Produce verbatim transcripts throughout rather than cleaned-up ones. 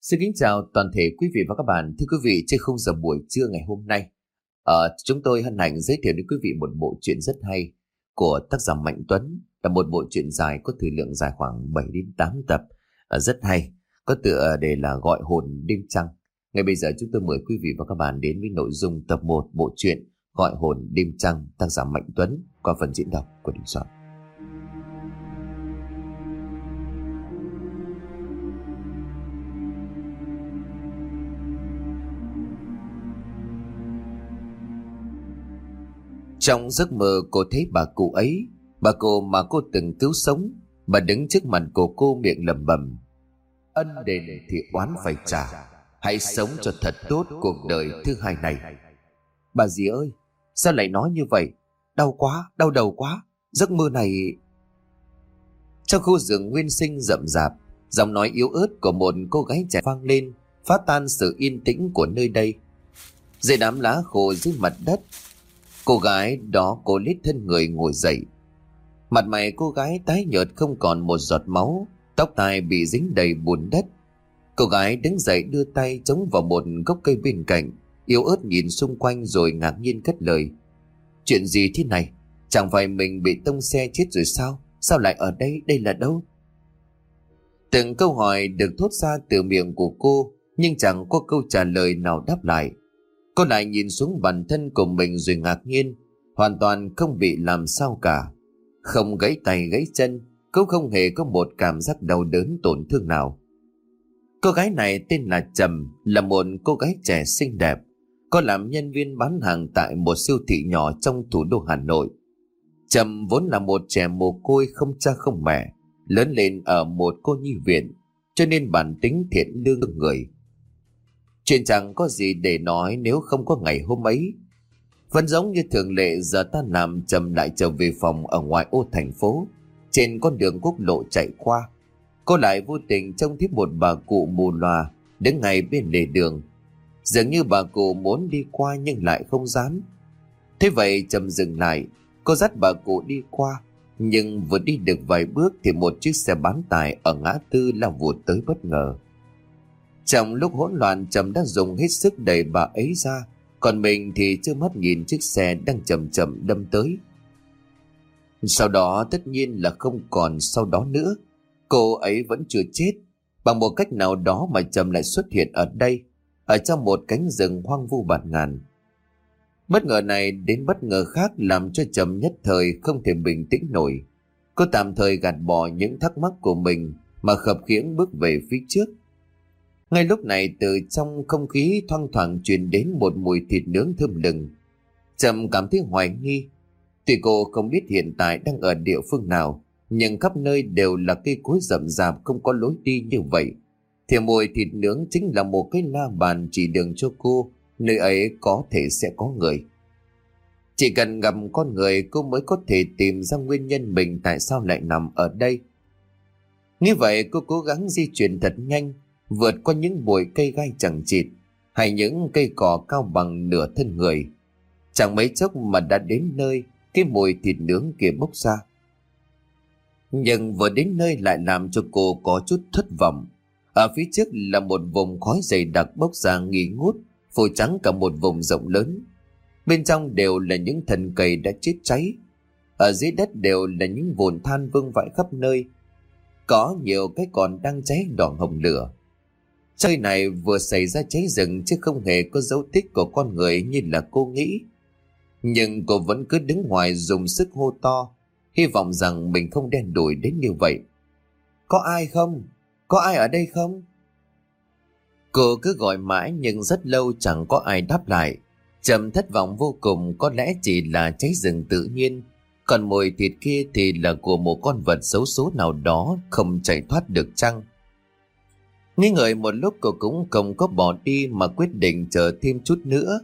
Xin kính chào toàn thể quý vị và các bạn. Thưa quý vị, trên khung giờ buổi trưa ngày hôm nay, ờ, chúng tôi hân hạnh giới thiệu đến quý vị một bộ truyện rất hay của tác giả Mạnh Tuấn, là một bộ truyện dài có thời lượng dài khoảng bảy đến tám tập, ờ, rất hay, có tựa đề là Gọi hồn đêm trăng. Ngay bây giờ chúng tôi mời quý vị và các bạn đến với nội dung tập một bộ truyện Gọi hồn đêm trăng, tác giả Mạnh Tuấn, qua phần diễn đọc của Đình Soạn. Trong giấc mơ cô thấy bà cụ ấy, bà cô mà cô từng cứu sống. Bà đứng trước mặt của cô miệng lẩm bẩm: ân đền thì oán phải trả, hãy sống cho thật tốt cuộc đời thứ hai này. Bà dì ơi, sao lại nói như vậy? Đau quá, đau đầu quá. Giấc mơ này... Trong khu rừng nguyên sinh rậm rạp, giọng nói yếu ớt của một cô gái trẻ vang lên, phá tan sự yên tĩnh của nơi đây. Dưới đám lá khô dưới mặt đất, cô gái đó cố lết thân người ngồi dậy. Mặt mày cô gái tái nhợt không còn một giọt máu, tóc tai bị dính đầy bùn đất. Cô gái đứng dậy đưa tay chống vào một gốc cây bên cạnh, yếu ớt nhìn xung quanh rồi ngạc nhiên cất lời: chuyện gì thế này? Chẳng phải mình bị tông xe chết rồi sao? Sao lại ở đây? Đây là đâu? Từng câu hỏi được thốt ra từ miệng của cô, nhưng chẳng có câu trả lời nào đáp lại. Cô lại nhìn xuống bản thân của mình rồi ngạc nhiên, hoàn toàn không bị làm sao cả. Không gãy tay gãy chân, cũng không hề có một cảm giác đau đớn tổn thương nào. Cô gái này tên là Trầm, là một cô gái trẻ xinh đẹp. Cô làm nhân viên bán hàng tại một siêu thị nhỏ trong thủ đô Hà Nội. Trầm vốn là một trẻ mồ côi không cha không mẹ, lớn lên ở một cô nhi viện, cho nên bản tính thiện lương người. Chuyện chẳng có gì để nói nếu không có ngày hôm ấy. Vẫn giống như thường lệ, giờ tan làm Trầm lại trở về phòng ở ngoại ô thành phố. Trên con đường quốc lộ chạy qua, cô lại vô tình trông thấy một bà cụ mù lòa đứng ngay bên lề đường. Dường như bà cụ muốn đi qua nhưng lại không dám. Thế vậy Trầm dừng lại, cô dắt bà cụ đi qua. Nhưng vừa đi được vài bước thì một chiếc xe bán tải ở ngã tư lao vụt tới bất ngờ. Trong lúc hỗn loạn, Trầm đã dùng hết sức đẩy bà ấy ra, còn mình thì chưa mắt nhìn chiếc xe đang chậm chậm đâm tới. Sau đó tất nhiên là không còn sau đó nữa. Cô ấy vẫn chưa chết. Bằng một cách nào đó mà Trầm lại xuất hiện ở đây, ở trong một cánh rừng hoang vu bạt ngàn. Bất ngờ này đến bất ngờ khác làm cho Trầm nhất thời không thể bình tĩnh nổi. Cô tạm thời gạt bỏ những thắc mắc của mình mà khập khiễng bước về phía trước. Ngay lúc này, từ trong không khí thoang thoảng truyền đến một mùi thịt nướng thơm lừng. Trầm cảm thấy hoài nghi. Tuy cô không biết hiện tại đang ở địa phương nào, nhưng khắp nơi đều là cây cối rậm rạp không có lối đi như vậy, thì mùi thịt nướng chính là một cái la bàn chỉ đường cho cô nơi ấy có thể sẽ có người. Chỉ cần gặp con người, cô mới có thể tìm ra nguyên nhân mình tại sao lại nằm ở đây. Như vậy cô cố gắng di chuyển thật nhanh, vượt qua những bụi cây gai chằng chịt hay những cây cỏ cao bằng nửa thân người. Chẳng mấy chốc mà đã đến nơi cái mùi thịt nướng kia bốc ra. Nhưng vừa đến nơi lại làm cho cô có chút thất vọng. Ở phía trước là một vùng khói dày đặc bốc ra nghi ngút, phủ trắng cả một vùng rộng lớn. Bên trong đều là những thân cây đã chết cháy. Ở dưới đất đều là những vụn than vương vãi khắp nơi. Có nhiều cái còn đang cháy đỏ hồng lửa. Nơi này vừa xảy ra cháy rừng chứ không hề có dấu tích của con người như là cô nghĩ. Nhưng cô vẫn cứ đứng ngoài dùng sức hô to, hy vọng rằng mình không đen đủi đến như vậy. Có ai không? Có ai ở đây không? Cô cứ gọi mãi nhưng rất lâu chẳng có ai đáp lại. Trầm thất vọng vô cùng, có lẽ chỉ là cháy rừng tự nhiên, còn mùi thịt kia thì là của một con vật xấu số nào đó không chạy thoát được chăng? Nghi ngợi một lúc, cô cũng không có bỏ đi mà quyết định chờ thêm chút nữa.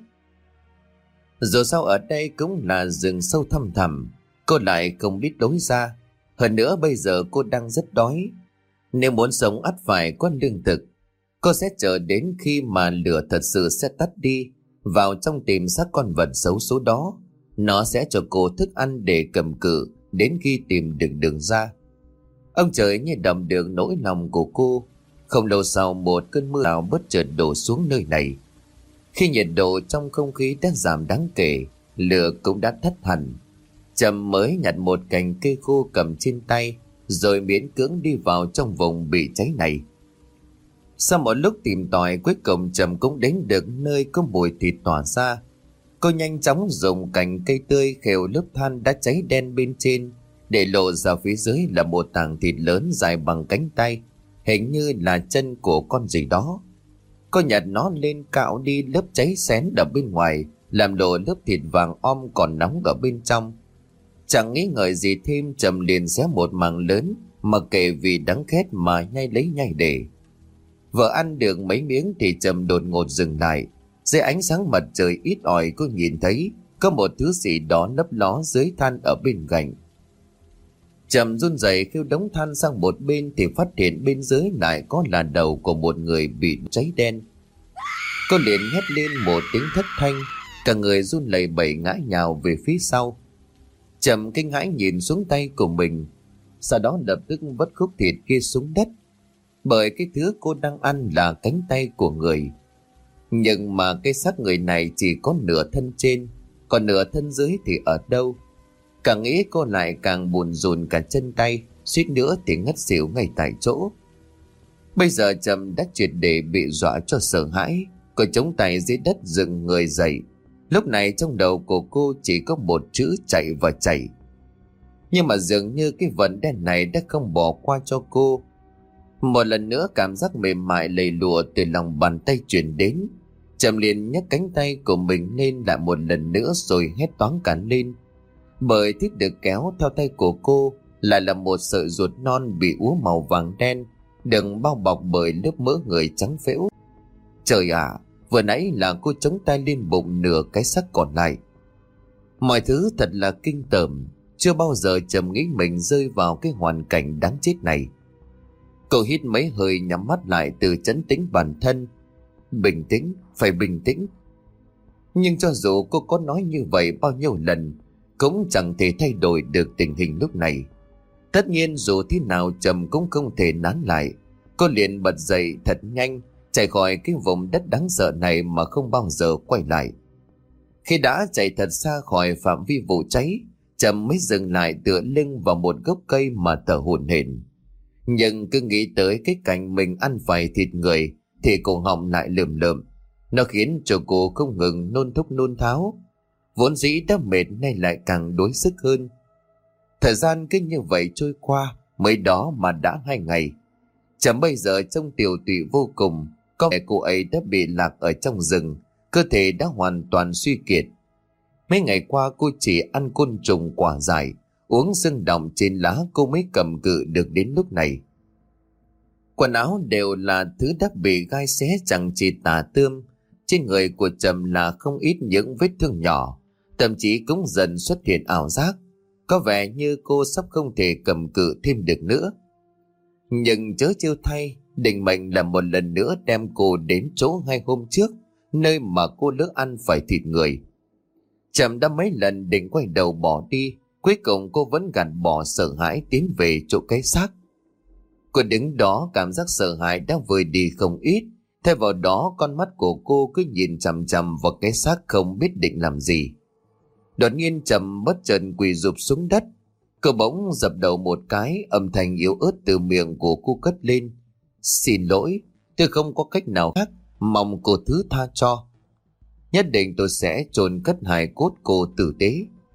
Dù sao ở đây cũng là rừng sâu thăm thẳm, cô lại không biết lối ra. Hơn nữa bây giờ cô đang rất đói. Nếu muốn sống ắt phải có lương thực. Cô sẽ chờ đến khi mà lửa thật sự sẽ tắt đi, vào trong tìm xác con vật xấu số đó. Nó sẽ cho cô thức ăn để cầm cự đến khi tìm được đường ra. Ông trời như đầm được nỗi lòng của cô. Không lâu sau, một cơn mưa rào bất chợt đổ xuống nơi này. Khi nhiệt độ trong không khí đã giảm đáng kể, lửa cũng đã tắt hẳn. Trầm mới nhặt một cành cây khô cầm trên tay, rồi miễn cưỡng đi vào trong vùng bị cháy này. Sau một lúc tìm tòi, cuối cùng Trầm cũng đến được nơi có mùi thịt tỏa ra. Cô nhanh chóng dùng cành cây tươi khều lớp than đã cháy đen bên trên, để lộ ra phía dưới là một tảng thịt lớn dài bằng cánh tay, hình như là chân của con gì đó. Cô nhặt nó lên cạo đi lớp cháy xém ở bên ngoài, làm lộ lớp thịt vàng om còn nóng ở bên trong. Chẳng nghĩ ngợi gì thêm, Trầm liền xé một mảng lớn, mặc kệ vì đắng khét mà nhai lấy nhai để. Vợ ăn được mấy miếng thì Trầm đột ngột dừng lại. Dưới ánh sáng mặt trời ít ỏi, cô nhìn thấy có một thứ gì đó lấp ló dưới than ở bên cạnh. Trầm run rẩy kêu đống than sang một bên thì phát hiện bên dưới lại có là đầu của một người bị cháy đen. Cô liền hét lên một tiếng thất thanh, cả người run lẩy bẩy ngã nhào về phía sau. Trầm kinh hãi nhìn xuống tay của mình, sau đó lập tức vứt khúc thịt kia xuống đất, bởi cái thứ cô đang ăn là cánh tay của người. Nhưng mà cái xác người này chỉ có nửa thân trên, còn nửa thân dưới thì ở đâu? Càng nghĩ cô lại càng buồn rùn cả chân tay, suýt nữa thì ngất xỉu ngay tại chỗ. Bây giờ Trầm đã triệt để bị dọa cho sợ hãi. Cô chống tay dưới đất dựng người dậy. Lúc này trong đầu của cô chỉ có một chữ chạy và chạy. Nhưng mà dường như cái vấn đề này đã không bỏ qua cho cô. Một lần nữa cảm giác mềm mại lầy lụa từ lòng bàn tay truyền đến. Trầm liền nhấc cánh tay của mình lên lại một lần nữa rồi hét toáng cả lên. Bởi thiết được kéo theo tay của cô lại là một sợi ruột non bị úa màu vàng đen, đừng bao bọc bởi lớp mỡ người trắng phễu. Trời ạ, à, vừa nãy là cô chống tay lên bụng nửa cái xác còn lại. Mọi thứ thật là kinh tởm. Chưa bao giờ Trầm nghĩ mình rơi vào cái hoàn cảnh đáng chết này. Cô hít mấy hơi nhắm mắt lại từ trấn tĩnh bản thân. Bình tĩnh, phải bình tĩnh. Nhưng cho dù cô có nói như vậy bao nhiêu lần, cũng chẳng thể thay đổi được tình hình lúc này. Tất nhiên dù thế nào Trầm cũng không thể nán lại. Cô liền bật dậy thật nhanh, chạy khỏi cái vùng đất đáng sợ này mà không bao giờ quay lại. Khi đã chạy thật xa khỏi phạm vi vụ cháy, Trầm mới dừng lại tựa lưng vào một gốc cây mà thở hổn hển. Nhưng cứ nghĩ tới cái cảnh mình ăn phải thịt người thì cổ họng lại lườm lượm. Nó khiến cho cô không ngừng nôn thốc nôn tháo. Vốn dĩ đã mệt nay lại càng đuối sức hơn. Thời gian cứ như vậy trôi qua, mới đó mà đã hai ngày. Trầm bây giờ trông tiều tụy vô cùng. Có vẻ cô ấy đã bị lạc ở trong rừng, cơ thể đã hoàn toàn suy kiệt. Mấy ngày qua cô chỉ ăn côn trùng quả dại, uống sương đọng trên lá cô mới cầm cự được đến lúc này. Quần áo đều là thứ đã bị gai xé chẳng chỉ tả tươm. Trên người của Trầm là không ít những vết thương nhỏ, thậm chí cũng dần xuất hiện ảo giác. Có vẻ như cô sắp không thể cầm cự thêm được nữa. Nhưng chớ trêu thay, định mệnh là một lần nữa đem cô đến chỗ hai hôm trước, nơi mà cô lỡ ăn phải thịt người. Trầm đã mấy lần định quay đầu bỏ đi, cuối cùng cô vẫn gạt bỏ sợ hãi tiến về chỗ cái xác. Cô đứng đó cảm giác sợ hãi đã vơi đi không ít. Thay vào đó con mắt của cô cứ nhìn chằm chằm vào cái xác không biết định làm gì. Đột nhiên Trầm bất chợt quỳ rụp xuống đất. Cô bỗng dập đầu một cái, âm thanh yếu ớt từ miệng của cô cất lên. Xin lỗi, tôi không có cách nào khác, mong cô thứ tha cho. Nhất định tôi sẽ chôn cất hài cốt cô tử tế.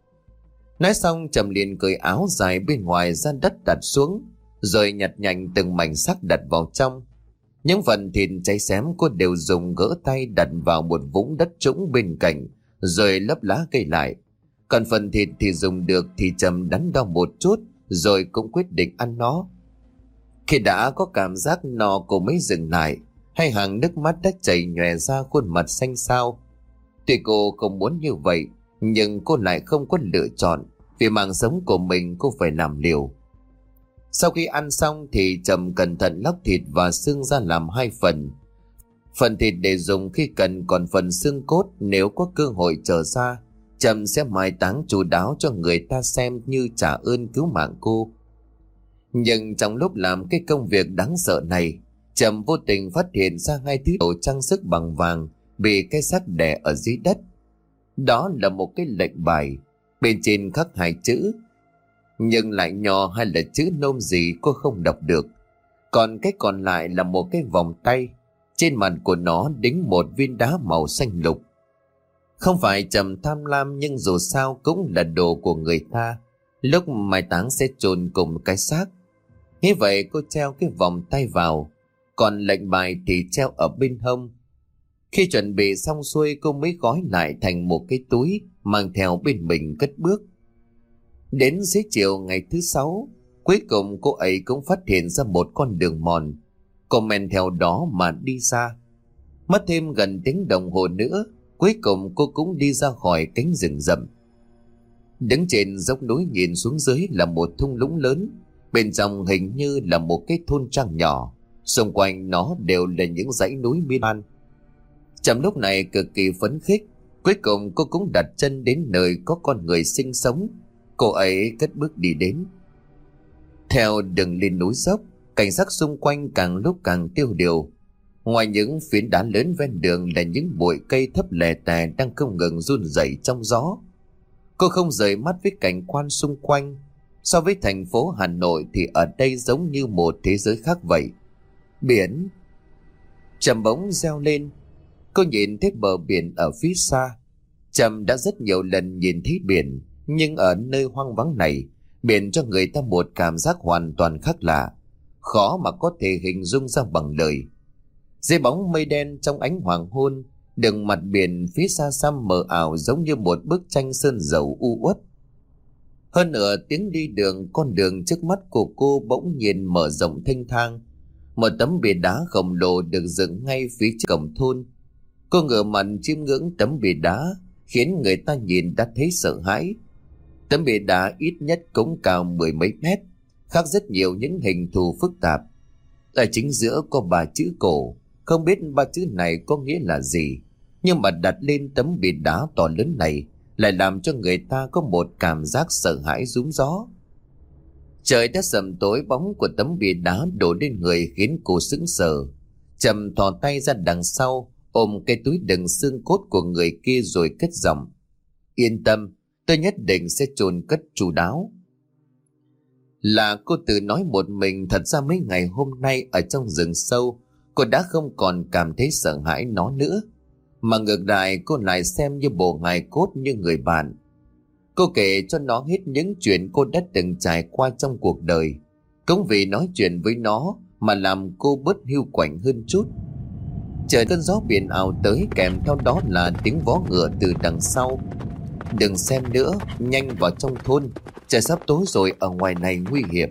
Nói xong Trầm liền cởi áo dài bên ngoài ra đất đặt xuống, rồi nhặt nhạnh từng mảnh xác đặt vào trong. Những phần thịt cháy xém cô đều dùng gỡ tay đặt vào một vũng đất trũng bên cạnh, rồi lấp lá cây lại. Còn phần thịt thì dùng được thì Trầm đắn đo một chút, rồi cũng quyết định ăn nó. Khi đã có cảm giác no cô mới dừng lại, hai hàng nước mắt đã chảy nhòe ra khuôn mặt xanh xao. Tuy cô không muốn như vậy, nhưng cô lại không có lựa chọn, vì mạng sống của mình cô phải làm liều. Sau khi ăn xong thì Trầm cẩn thận lóc thịt và xương ra làm hai phần. Phần thịt để dùng khi cần, còn phần xương cốt nếu có cơ hội trở ra, Trầm sẽ mai táng chu đáo cho người ta xem như trả ơn cứu mạng cô. Nhưng trong lúc làm cái công việc đáng sợ này, Trầm vô tình phát hiện ra hai thứ đồ trang sức bằng vàng bị cái xác đè ở dưới đất. Đó là một cái lệnh bài, bên trên khắc hai chữ, nhưng lại nhỏ hay là chữ nôm gì cô không đọc được. Còn cái còn lại là một cái vòng tay, trên mặt của nó đính một viên đá màu xanh lục. Không phải Trầm tham lam, nhưng dù sao cũng là đồ của người ta, lúc mai táng sẽ chôn cùng cái xác. Thế vậy cô treo cái vòng tay vào, còn lệnh bài thì treo ở bên hông. Khi chuẩn bị xong xuôi, cô mới gói lại thành một cái túi mang theo bên mình cất bước. Đến dưới chiều ngày thứ sáu, cuối cùng cô ấy cũng phát hiện ra một con đường mòn. Cô men theo đó mà đi xa. Mất thêm gần tiếng đồng hồ nữa, cuối cùng cô cũng đi ra khỏi cánh rừng rậm. Đứng trên dốc núi nhìn xuống dưới là một thung lũng lớn, bên trong hình như là một cái thôn trang nhỏ, xung quanh nó đều là những dãy núi miên man. Trầm lúc này cực kỳ phấn khích, cuối cùng cô cũng đặt chân đến nơi có con người sinh sống. Cô ấy cất bước đi đến. Theo đường lên núi dốc, cảnh sắc xung quanh càng lúc càng tiêu điều. Ngoài những phiến đá lớn ven đường là những bụi cây thấp lè tè đang không ngừng run rẩy trong gió. Cô không rời mắt với cảnh quan xung quanh. So với thành phố Hà Nội thì ở đây giống như một thế giới khác vậy. Biển. Trầm bỗng reo lên. Cô nhìn thấy bờ biển ở phía xa. Trầm đã rất nhiều lần nhìn thấy biển, nhưng ở nơi hoang vắng này, biển cho người ta một cảm giác hoàn toàn khác lạ, khó mà có thể hình dung ra bằng lời. Dưới bóng mây đen trong ánh hoàng hôn, đường mặt biển phía xa xăm mờ ảo giống như một bức tranh sơn dầu u uất. Hơn nửa tiếng đi đường, con đường trước mắt của cô bỗng nhiên mở rộng thênh thang. Một tấm bia đá khổng lồ được dựng ngay phía trước cổng thôn. Cô ngửa mặt chiêm ngưỡng tấm bia đá, khiến người ta nhìn đã thấy sợ hãi. Tấm bia đá ít nhất cũng cao mười mấy mét, khác rất nhiều những hình thù phức tạp. Ở chính giữa có ba chữ cổ, không biết ba chữ này có nghĩa là gì, nhưng mà đặt lên tấm bia đá to lớn này lại làm cho người ta có một cảm giác sợ hãi rúm gió. Trời đã sầm tối, bóng của tấm bia đá đổ lên người khiến cô sững sờ. Trầm thò tay ra đằng sau, ôm cái túi đựng xương cốt của người kia rồi cất giọng: "Yên tâm, tôi nhất định sẽ chôn cất chu đáo." Là cô tự nói một mình. Thật ra mấy ngày hôm nay ở trong rừng sâu, cô đã không còn cảm thấy sợ hãi nó nữa, mà ngược lại cô lại xem như bộ hài cốt, như người bạn. Cô kể cho nó hết những chuyện cô đã từng trải qua trong cuộc đời. Cũng vì nói chuyện với nó mà làm cô bớt hiu quạnh hơn chút. Trời, cơn gió biển ảo tới, kèm theo đó là tiếng vó ngựa từ đằng sau. "Đừng xem nữa, nhanh vào trong thôn, trời sắp tối rồi, ở ngoài này nguy hiểm."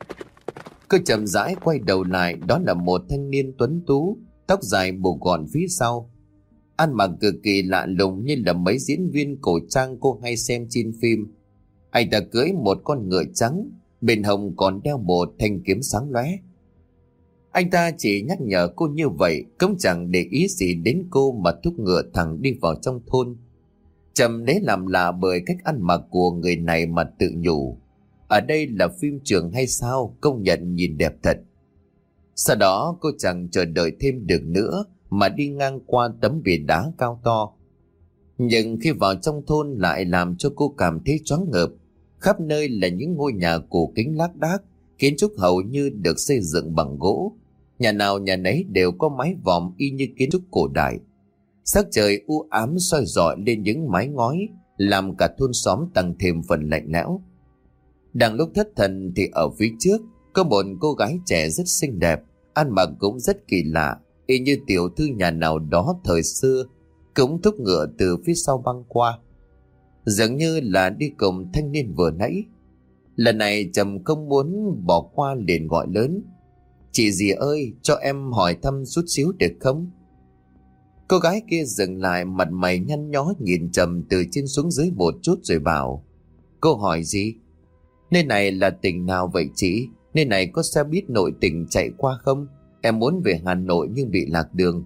Cô chậm rãi quay đầu lại, đó là một thanh niên tuấn tú, tóc dài buộc gọn phía sau, ăn mặc cực kỳ lạ lùng như là mấy diễn viên cổ trang cô hay xem trên phim. Anh ta cưỡi một con ngựa trắng, bên hông còn đeo một thanh kiếm sáng lóe. Anh ta chỉ nhắc nhở cô như vậy, cũng chẳng để ý gì đến cô mà thúc ngựa thẳng đi vào trong thôn. Trầm lấy làm lạ bởi cách ăn mặc của người này mà tự nhủ: ở đây là phim trường hay sao, công nhận nhìn đẹp thật. Sau đó cô chẳng chờ đợi thêm được nữa mà đi ngang qua tấm bia đá cao to. Nhưng khi vào trong thôn lại làm cho cô cảm thấy choáng ngợp. Khắp nơi là những ngôi nhà cổ kính lác đác, kiến trúc hầu như được xây dựng bằng gỗ. Nhà nào nhà nấy đều có mái vòm y như kiến trúc cổ đại. Sắc trời u ám soi rọi lên những mái ngói, làm cả thôn xóm tăng thêm phần lạnh lẽo. Đang lúc thất thần thì ở phía trước có một cô gái trẻ rất xinh đẹp, ăn mặc cũng rất kỳ lạ, y như tiểu thư nhà nào đó thời xưa, cũng thúc ngựa từ phía sau băng qua, dường như là đi cùng thanh niên vừa nãy. Lần này Trầm không muốn bỏ qua, liền gọi lớn: "Chị dì ơi, cho em hỏi thăm chút xíu được không?" Cô gái kia dừng lại, mặt mày nhăn nhó nhìn Trầm từ trên xuống dưới một chút rồi bảo: "Cô hỏi gì? Nơi này là tỉnh nào vậy chị? Nơi này có xe buýt nội tỉnh chạy qua không? Em muốn về Hà Nội nhưng bị lạc đường."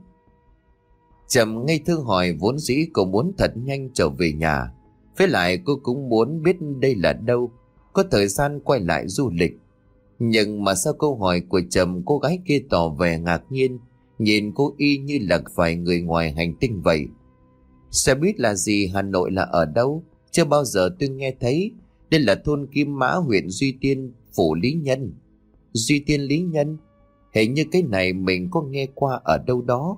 Trầm ngây thơ hỏi, vốn dĩ cô muốn thật nhanh trở về nhà. Với lại cô cũng muốn biết đây là đâu, có thời gian quay lại du lịch. Nhưng mà sau câu hỏi của Trầm, cô gái kia tỏ vẻ ngạc nhiên, nhìn cô y như là phải người ngoài hành tinh vậy. Xe buýt là gì? Hà Nội là ở đâu? Chưa bao giờ tôi nghe thấy. Đây là thôn Kim Mã, huyện Duy Tiên, phủ Lý Nhân. Duy Tiên Lý Nhân? Hình như cái này mình có nghe qua ở đâu đó.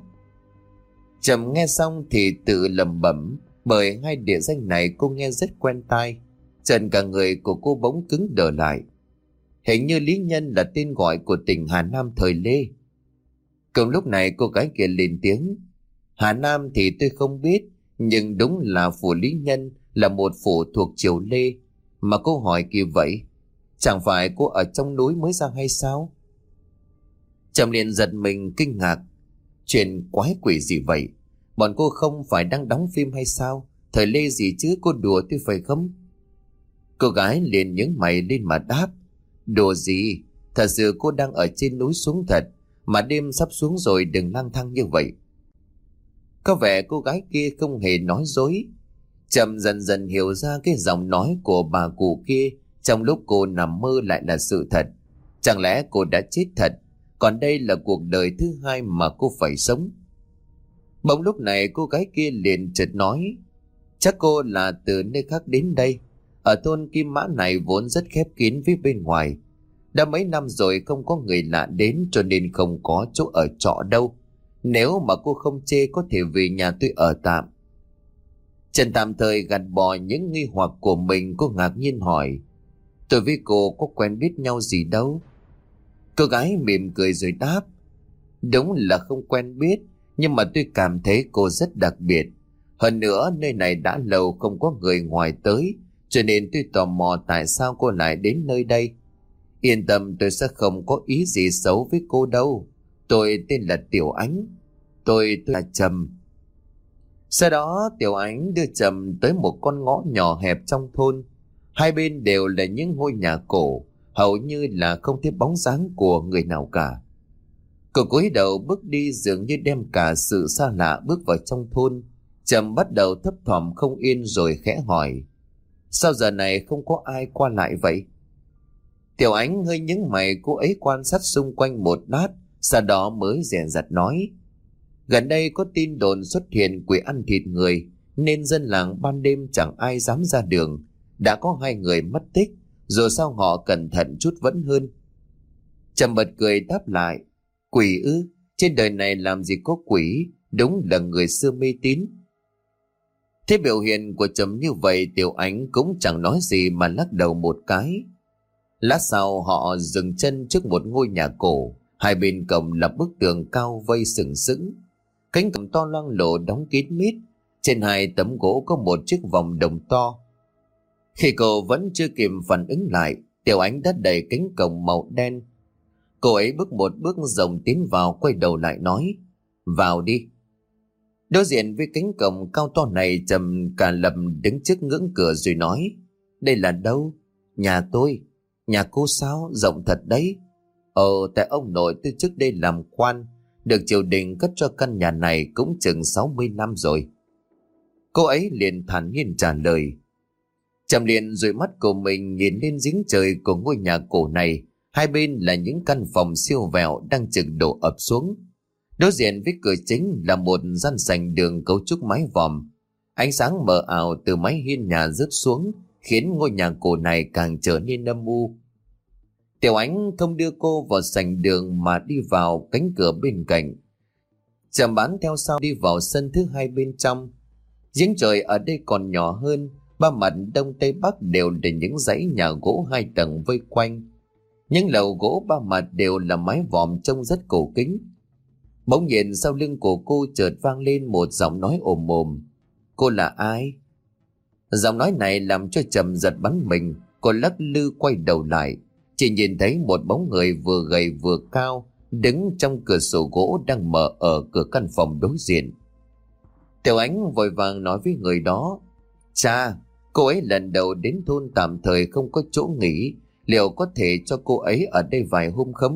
Trầm nghe xong thì tự lẩm bẩm, bởi hai địa danh này cô nghe rất quen tai. Trần cả người của cô bỗng cứng đờ lại. Hình như Lý Nhân là tên gọi của tỉnh Hà Nam thời Lê. Cùng lúc này cô gái kia lên tiếng. Hà Nam thì tôi không biết, nhưng đúng là phủ Lý Nhân là một phủ thuộc triều Lê. Mà cô hỏi kỳ vậy, chẳng phải cô ở trong núi mới ra hay sao? Trầm liền giật mình kinh ngạc. Chuyện quái quỷ gì vậy? Bọn cô không phải đang đóng phim hay sao? Thời Lê gì chứ, cô đùa tôi phải không? Cô gái liền nhướng mày lên mà đáp. Đùa gì? Thật sự cô đang ở trên núi xuống thật. Mà đêm sắp xuống rồi, đừng lang thang như vậy. Có vẻ cô gái kia không hề nói dối. Trầm dần dần hiểu ra cái giọng nói của bà cụ kia trong lúc cô nằm mơ lại là sự thật. Chẳng lẽ cô đã chết thật, còn đây là cuộc đời thứ hai mà cô phải sống? Bỗng lúc này cô gái kia liền chợt nói. Chắc cô là từ nơi khác đến đây. Ở thôn Kim Mã này vốn rất khép kín với bên ngoài. Đã mấy năm rồi không có người lạ đến, cho nên không có chỗ ở trọ đâu. Nếu mà cô không chê, có thể về nhà tôi ở tạm. Trần tạm thời gạt bỏ những nghi hoặc của mình, cô ngạc nhiên hỏi. Tôi với cô có quen biết nhau gì đâu? Cô gái mỉm cười rồi đáp. Đúng là không quen biết, nhưng mà tôi cảm thấy cô rất đặc biệt. Hơn nữa nơi này đã lâu không có người ngoài tới, cho nên tôi tò mò tại sao cô lại đến nơi đây. Yên tâm, tôi sẽ không có ý gì xấu với cô đâu. Tôi tên là Tiểu Ánh. Tôi, tôi là Trầm. Sau đó Tiểu Ánh đưa Trầm tới một con ngõ nhỏ hẹp trong thôn. Hai bên đều là những ngôi nhà cổ, hầu như là không thấy bóng dáng của người nào cả. Cô cúi đầu bước đi, dường như đem cả sự xa lạ bước vào trong thôn. Trầm bắt đầu thấp thỏm không yên rồi khẽ hỏi. Sao giờ này không có ai qua lại vậy? Tiểu Ánh hơi nhướng mày, cô ấy quan sát xung quanh một lát, sau đó mới dè dặt nói. Gần đây có tin đồn xuất hiện quỷ ăn thịt người, nên dân làng ban đêm chẳng ai dám ra đường. Đã có hai người mất tích, dù sao họ cẩn thận chút vẫn hơn. Trầm bật cười đáp lại. Quỷ ư? Trên đời này làm gì có quỷ, đúng là người xưa mê tín. Thế biểu hiện của Trầm như vậy, Tiểu Ánh cũng chẳng nói gì mà lắc đầu một cái. Lát sau họ dừng chân trước một ngôi nhà cổ. Hai bên cổng là bức tường cao vây sừng sững. Cánh cổng to loang lổ đóng kín mít. Trên hai tấm gỗ có một chiếc vòng đồng to. Khi cô vẫn chưa kịp phản ứng lại, Tiểu Ánh đã đẩy cánh cổng màu đen. Cô ấy bước một bước rộng tiến vào, quay đầu lại nói. Vào đi. Đối diện với cánh cổng cao to này, Trầm cả lầm đứng trước ngưỡng cửa rồi nói. Đây là đâu? Nhà tôi. Nhà cô sao? Rộng thật đấy. Ờ, tại ông nội tôi trước đây làm quan, được triều đình cất cho căn nhà này cũng chừng sáu mươi năm rồi. Cô ấy liền thản nhiên trả lời. Trầm liền dụi mắt của mình nhìn lên giếng trời của ngôi nhà cổ này. Hai bên là những căn phòng siêu vẹo đang chừng đổ ập xuống. Đối diện với cửa chính là một gian sành đường cấu trúc mái vòm. Ánh sáng mờ ảo từ mái hiên nhà rớt xuống, khiến ngôi nhà cổ này càng trở nên âm u. Tiểu Ánh không đưa cô vào sành đường mà đi vào cánh cửa bên cạnh. Trầm bám theo sau đi vào sân thứ hai bên trong. Giếng trời ở đây còn nhỏ hơn, ba mặt đông tây bắc đều là những dãy nhà gỗ hai tầng vây quanh. Những lầu gỗ ba mặt đều là mái vòm trông rất cổ kính. Bỗng nhiên sau lưng của cô chợt vang lên một giọng nói ồm ồm. Cô là ai? Giọng nói này làm cho Trầm giật bắn mình. Cô lắc lư quay đầu lại, chỉ nhìn thấy một bóng người vừa gầy vừa cao đứng trong cửa sổ gỗ đang mở ở cửa căn phòng đối diện. Tiểu Ánh vội vàng nói với người đó. Cha, cô ấy lần đầu đến thôn tạm thời không có chỗ nghỉ, liệu có thể cho cô ấy ở đây vài hôm không?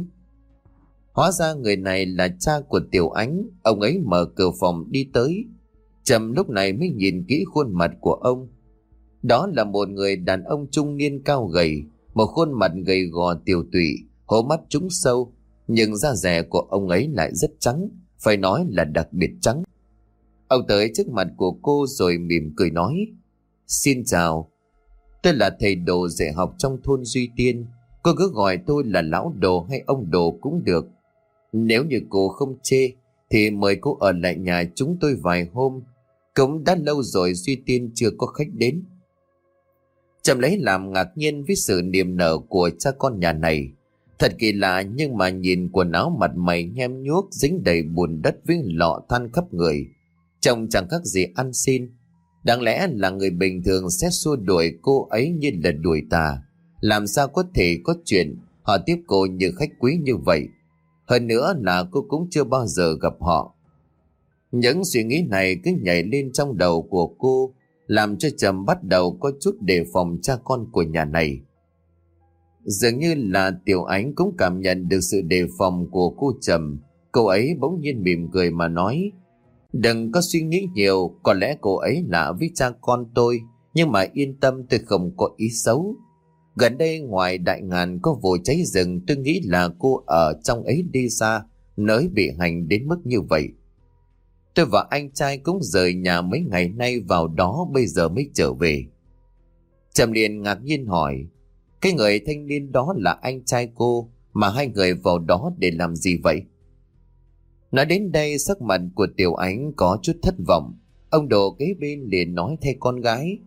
Hóa ra người này là cha của Tiểu Ánh. Ông ấy mở cửa phòng đi tới. Trầm lúc này mới nhìn kỹ khuôn mặt của ông. Đó là một người đàn ông trung niên cao gầy, một khuôn mặt gầy gò tiều tụy, hố mắt trũng sâu, nhưng da dẻ của ông ấy lại rất trắng, phải nói là đặc biệt trắng. Ông tới trước mặt của cô rồi mỉm cười nói: "Xin chào, tôi là thầy Đồ dạy học trong thôn Duy Tiên. Cô cứ gọi tôi là lão Đồ hay ông Đồ cũng được. Nếu như cô không chê thì mời cô ở lại nhà chúng tôi vài hôm. Cũng đã lâu rồi Duy Tiên chưa có khách đến." Trầm lấy làm ngạc nhiên với sự niềm nở của cha con nhà này. Thật kỳ lạ, nhưng mà nhìn quần áo mặt mày nhem nhuốc, dính đầy bùn đất với lọ than khắp người, trông chẳng khác gì ăn xin. Đáng lẽ là người bình thường sẽ xua đuổi cô ấy như là đuổi tà. Làm sao có thể có chuyện họ tiếp cô như khách quý như vậy? Hơn nữa là cô cũng chưa bao giờ gặp họ. Những suy nghĩ này cứ nhảy lên trong đầu của cô, làm cho Trầm bắt đầu có chút đề phòng cha con của nhà này. Dường như là Tiểu Ánh cũng cảm nhận được sự đề phòng của cô Trầm. Cô ấy bỗng nhiên mỉm cười mà nói: "Đừng có suy nghĩ nhiều, có lẽ cô ấy lạ với cha con tôi, nhưng mà yên tâm, tôi không có ý xấu. Gần đây ngoài Đại Ngàn có vụ cháy rừng, tôi nghĩ là cô ở trong ấy đi xa, nới bị hành đến mức như vậy. Tôi và anh trai cũng rời nhà mấy ngày nay vào đó, bây giờ mới trở về." Trầm liền ngạc nhiên hỏi: "Cái người thanh niên đó là anh trai cô, mà hai người vào đó để làm gì vậy?" Nói đến đây, sắc mặt của Tiểu Ánh có chút thất vọng. Ông Đồ kế bên liền nói thay con gái: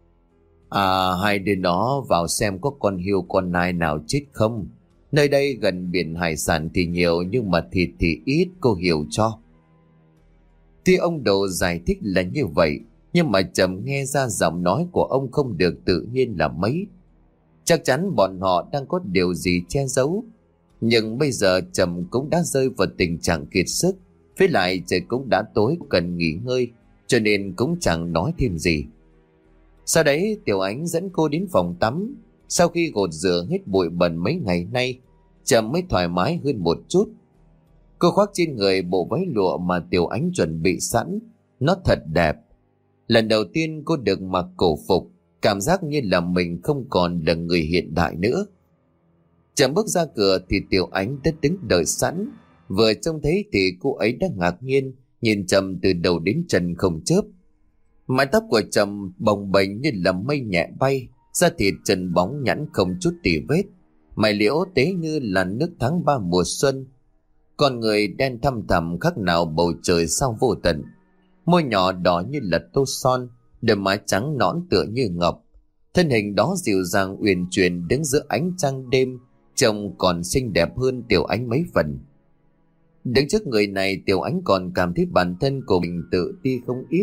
"À, hai đứa nó vào xem có con hươu con nai nào chết không. Nơi đây gần biển hải sản thì nhiều, nhưng mà thịt thì ít, cô hiểu cho." Tuy ông Đồ giải thích là như vậy, nhưng mà Trầm nghe ra giọng nói của ông không được tự nhiên là mấy. Chắc chắn bọn họ đang có điều gì che giấu. Nhưng bây giờ Trầm cũng đã rơi vào tình trạng kiệt sức, với lại trời cũng đã tối, cần nghỉ ngơi, cho nên cũng chẳng nói thêm gì. Sau đấy Tiểu Ánh dẫn cô đến phòng tắm. Sau khi gột rửa hết bụi bẩn mấy ngày nay, Trầm mới thoải mái hơn một chút. Cô khoác trên người bộ váy lụa mà Tiểu Ánh chuẩn bị sẵn. Nó thật đẹp. Lần đầu tiên cô được mặc cổ phục, cảm giác như là mình không còn là người hiện đại nữa. Trầm bước ra cửa thì Tiểu Ánh đã đứng đợi sẵn. Vừa trông thấy thì cô ấy đã ngạc nhiên, nhìn Trầm từ đầu đến chân không chớp. Mái tóc của Trầm bồng bềnh như là mây nhẹ bay, da thịt trần bóng nhẵn không chút tì vết, mày liễu tế như là nước tháng ba mùa xuân. Con người đen thăm thẳm khác nào bầu trời sao vô tận. Môi nhỏ đỏ như là tô son, đôi má trắng nõn tựa như ngọc. Thân hình đó dịu dàng uyển chuyển đứng giữa ánh trăng đêm, trông còn xinh đẹp hơn Tiểu Ánh mấy phần. Đứng trước người này, Tiểu Ánh còn cảm thấy bản thân của mình tự ti không ít.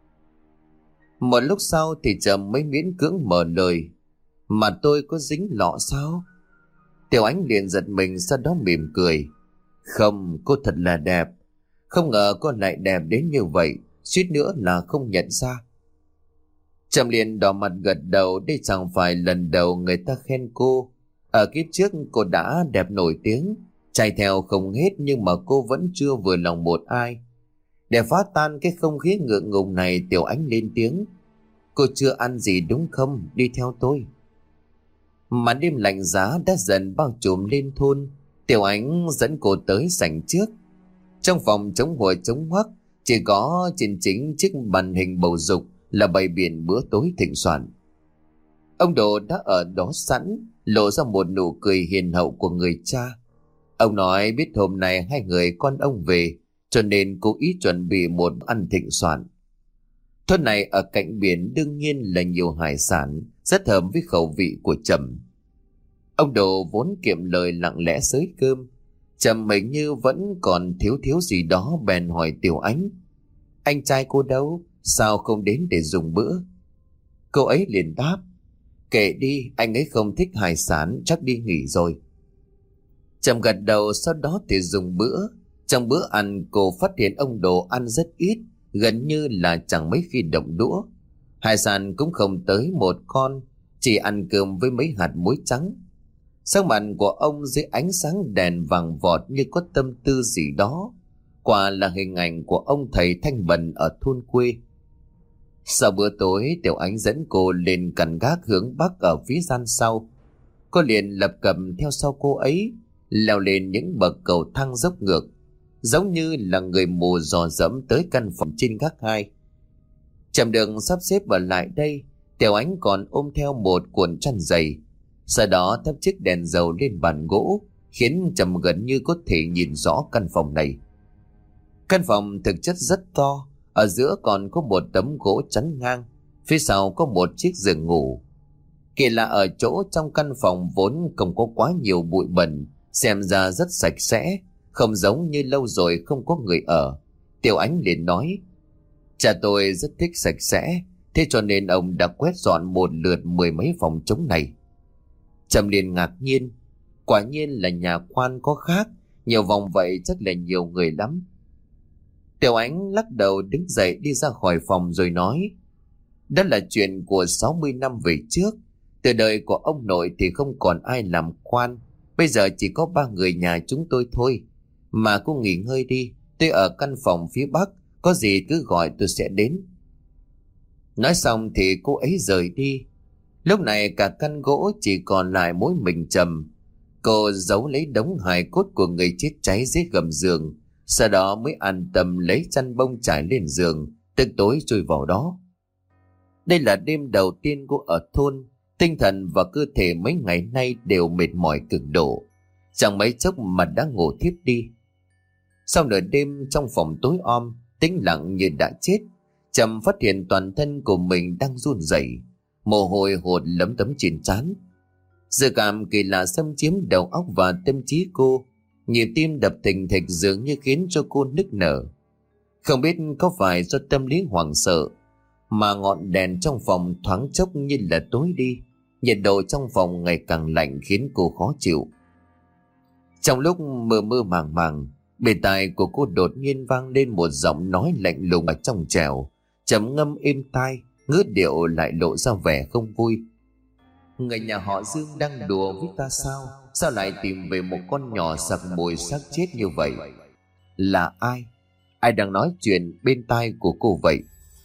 Một lúc sau thì Trầm mới miễn cưỡng mở lời: "Mà tôi có dính lọ sao?" Tiểu Ánh liền giật mình, sau đó mỉm cười: "Không, cô thật là đẹp. Không ngờ cô lại đẹp đến như vậy, suýt nữa là không nhận ra." Trầm liền đỏ mặt gật đầu. Đây chẳng phải lần đầu người ta khen cô. Ở kiếp trước cô đã đẹp nổi tiếng, chạy theo không hết, nhưng mà cô vẫn chưa vừa lòng một ai. Để phá tan cái không khí ngượng ngùng này, Tiểu Ánh lên tiếng: "Cô chưa ăn gì đúng không? Đi theo tôi." Màn đêm lạnh giá đã dần bao trùm lên thôn. Tiểu Ánh dẫn cô tới sảnh trước. Trong phòng chống hội chống hoắc, chỉ có trên chính chiếc màn hình bầu dục là bày biện bữa tối thịnh soạn. Ông Đồ đã ở đó sẵn, lộ ra một nụ cười hiền hậu của người cha. Ông nói biết hôm nay hai người con ông về, cho nên cố ý chuẩn bị một ăn thịnh soạn. Thôn này ở cạnh biển, đương nhiên là nhiều hải sản, rất hợp với khẩu vị của Trầm. Ông Đồ vốn kiệm lời lặng lẽ xới cơm. Trầm hình như vẫn còn thiếu thiếu gì đó, bèn hỏi Tiểu Ánh: "Anh trai cô đâu? Sao không đến để dùng bữa?" Cô ấy liền đáp: "Kệ đi, anh ấy không thích hải sản, chắc đi nghỉ rồi." Trầm gật đầu, sau đó thì dùng bữa. Trong bữa ăn, cô phát hiện ông Đồ ăn rất ít, gần như là chẳng mấy khi động đũa. Hải sản cũng không tới một con, chỉ ăn cơm với mấy hạt muối trắng. Sắc mặt của ông dưới ánh sáng đèn vàng vọt như có tâm tư gì đó. Quả là hình ảnh của ông thầy thanh bần ở thôn quê. Sau bữa tối, Tiểu Ánh dẫn cô lên căn gác hướng bắc ở phía gian sau. Cô liền lập cập theo sau cô ấy. leo lên những bậc cầu thang dốc ngược, giống như là người mù dò dẫm tới căn phòng trên gác hai. Trầm đường sắp xếp ở lại đây, Tiểu Ánh còn ôm theo một cuộn chăn dày. Sau đó thắp chiếc đèn dầu lên bàn gỗ, khiến Trầm gần như có thể nhìn rõ căn phòng này. Căn phòng thực chất rất to, ở giữa còn có một tấm gỗ chắn ngang, phía sau có một chiếc giường ngủ. Kỳ lạ ở chỗ trong căn phòng vốn không có quá nhiều bụi bẩn, xem ra rất sạch sẽ, không giống như lâu rồi không có người ở. Tiểu Ánh liền nói: cha tôi rất thích sạch sẽ, thế cho nên ông đã quét dọn một lượt mười mấy phòng trống này. Trầm liền ngạc nhiên, quả nhiên là nhà quan có khác, nhiều vòng vậy chắc là nhiều người lắm. Tiểu Ánh lắc đầu đứng dậy đi ra khỏi phòng rồi nói: đó là chuyện của sáu mươi năm về trước. Từ đời của ông nội thì không còn ai làm quan, bây giờ chỉ có ba người nhà chúng tôi thôi. Mà cô nghỉ ngơi đi, tôi ở căn phòng phía bắc, có gì cứ gọi tôi sẽ đến. Nói xong thì cô ấy rời đi. Lúc này cả căn gỗ chỉ còn lại mỗi mình Trầm. Cô giấu lấy đống hài cốt của người chết cháy dưới gầm giường, sau đó mới an tâm lấy chăn bông trải lên giường, tức tối chui vào đó. Đây là đêm đầu tiên cô ở thôn, tinh thần và cơ thể mấy ngày nay đều mệt mỏi cực độ, chẳng mấy chốc mà đã ngủ thiếp đi. Sau nửa đêm trong phòng tối om, tĩnh lặng như đã chết, Trầm phát hiện toàn thân của mình đang run rẩy, mồ hôi hột lấm tấm trên trán. Dự cảm kỳ lạ xâm chiếm đầu óc và tâm trí cô, nhịp tim đập thình thịch dường như khiến cho cô nức nở. Không biết có phải do tâm lý hoảng sợ mà ngọn đèn trong phòng thoáng chốc như là tối đi, nhiệt độ trong phòng ngày càng lạnh khiến cô khó chịu. Trong lúc mơ mơ màng màng, bên tai của cô đột nhiên vang lên một giọng nói lạnh lùng ở trong trẻo, trầm ngâm êm tai, ngữ điệu lại lộ ra vẻ không vui. Người nhà họ Dương đang đùa với ta sao? Sao lại tìm về một con nhỏ sặc mùi xác chết như vậy? Là ai? Ai đang nói chuyện bên tai của cô vậy?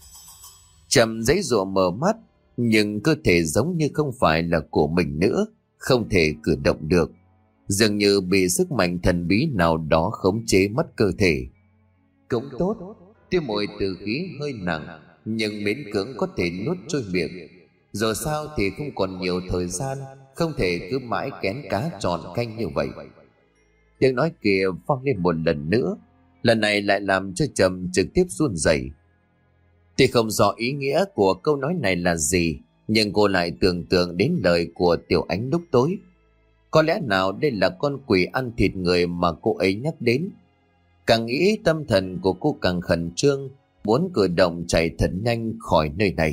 Trầm giãy giụa mở mắt, nhưng cơ thể giống như không phải là của mình nữa, không thể cử động được, dường như bị sức mạnh thần bí nào đó khống chế mất cơ thể. Cũng tốt, tiêu mùi từ khí hơi nặng, nhưng miễn cưỡng có thể nuốt trôi miệng. Giờ sao thì không còn nhiều thời gian, không thể cứ mãi kén cá tròn canh như vậy. Tiếng nói kia vang lên một lần nữa, lần này lại làm cho Trầm trực tiếp run rẩy. Thì không rõ ý nghĩa của câu nói này là gì, nhưng cô lại tưởng tượng đến lời của Tiểu Ánh lúc tối. Có lẽ nào đây là con quỷ ăn thịt người mà cô ấy nhắc đến? Càng nghĩ tâm thần của cô càng khẩn trương, muốn cử động chạy thật nhanh khỏi nơi này.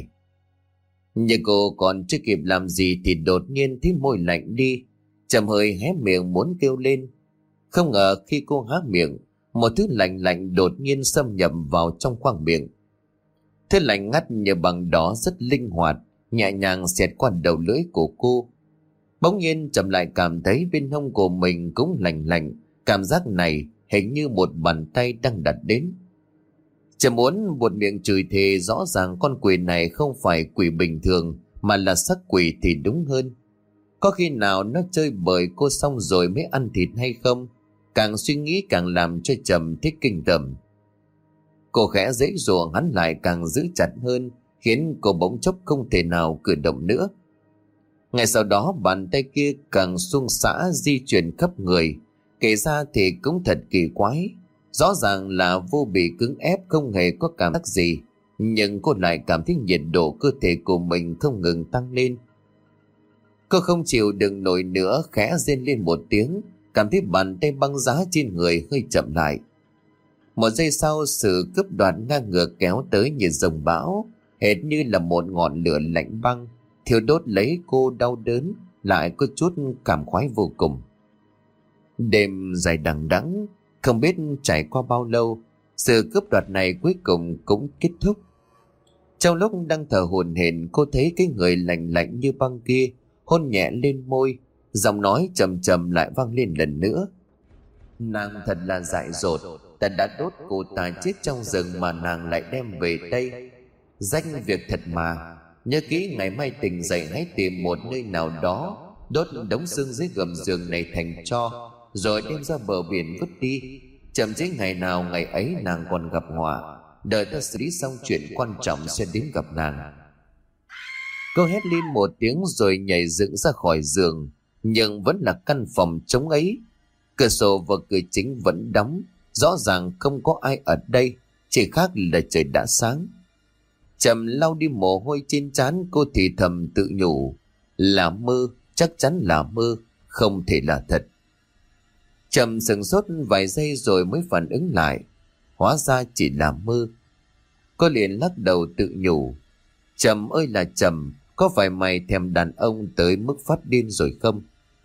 Nhưng cô còn chưa kịp làm gì thì đột nhiên thấy môi lạnh đi. Trầm hơi hé miệng muốn kêu lên. Không ngờ khi cô há miệng, một thứ lạnh lạnh đột nhiên xâm nhập vào trong khoang miệng. Thứ lạnh ngắt như bằng đó rất linh hoạt, nhẹ nhàng xẹt qua đầu lưỡi của cô. Bỗng nhiên Trầm lại cảm thấy bên hông của mình cũng lạnh lạnh. Cảm giác này hình như một bàn tay đang đặt đến. Trầm muốn buột miệng chửi thề, rõ ràng con quỷ này không phải quỷ bình thường mà là sắc quỷ thì đúng hơn. Có khi nào nó chơi bời cô xong rồi mới ăn thịt hay không? Càng suy nghĩ càng làm cho Trầm thích kinh tởm. Cô khẽ giãy giụa, hắn lại càng giữ chặt hơn, khiến cô bỗng chốc không thể nào cử động nữa. Ngay sau đó bàn tay kia càng suông xã di chuyển khắp người. Kể ra thì cũng thật kỳ quái, rõ ràng là vô bị cứng ép, không hề có cảm giác gì, nhưng cô lại cảm thấy nhiệt độ cơ thể của mình không ngừng tăng lên. Cô không chịu đựng nổi nữa, khẽ rên lên một tiếng, cảm thấy bàn tay băng giá trên người hơi chậm lại. Một giây sau, sự cướp đoạt ngang ngược kéo tới như dòng bão, hệt như là một ngọn lửa lạnh băng thiêu đốt lấy cô, đau đớn lại có chút cảm khoái vô cùng. Đêm dài đằng đẵng, không biết trải qua bao lâu, sự cướp đoạt này cuối cùng cũng kết thúc. Trong lúc đang thở hổn hển, cô thấy cái người lạnh lạnh như băng kia hôn nhẹ lên môi, giọng nói trầm trầm lại vang lên lần nữa. Nàng thật là dại dột, ta đã đốt cô ta chết trong rừng mà nàng lại đem về đây. Danh việc thật mà, nhớ kỹ ngày mai tỉnh dậy hãy tìm một nơi nào đó, đốt đống xương dưới gầm giường này thành tro, rồi đem ra bờ biển vứt đi. Chậm chế ngày nào ngày ấy nàng còn gặp họa. Đợi ta xử lý xong chuyện quan trọng sẽ đến gặp nàng. Cô hét lên một tiếng rồi nhảy dựng ra khỏi giường. Nhưng vẫn là căn phòng trống ấy. Cửa sổ và cửa chính vẫn đóng. Rõ ràng không có ai ở đây, chỉ khác là trời đã sáng. Trầm lau đi mồ hôi trên trán, cô thì thầm tự nhủ. Là mơ, chắc chắn là mơ, không thể là thật. Trầm sửng sốt vài giây rồi mới phản ứng lại. Hóa ra chỉ là mơ. Cô liền lắc đầu tự nhủ. Trầm ơi là Trầm, có phải mày thèm đàn ông tới mức phát điên rồi không?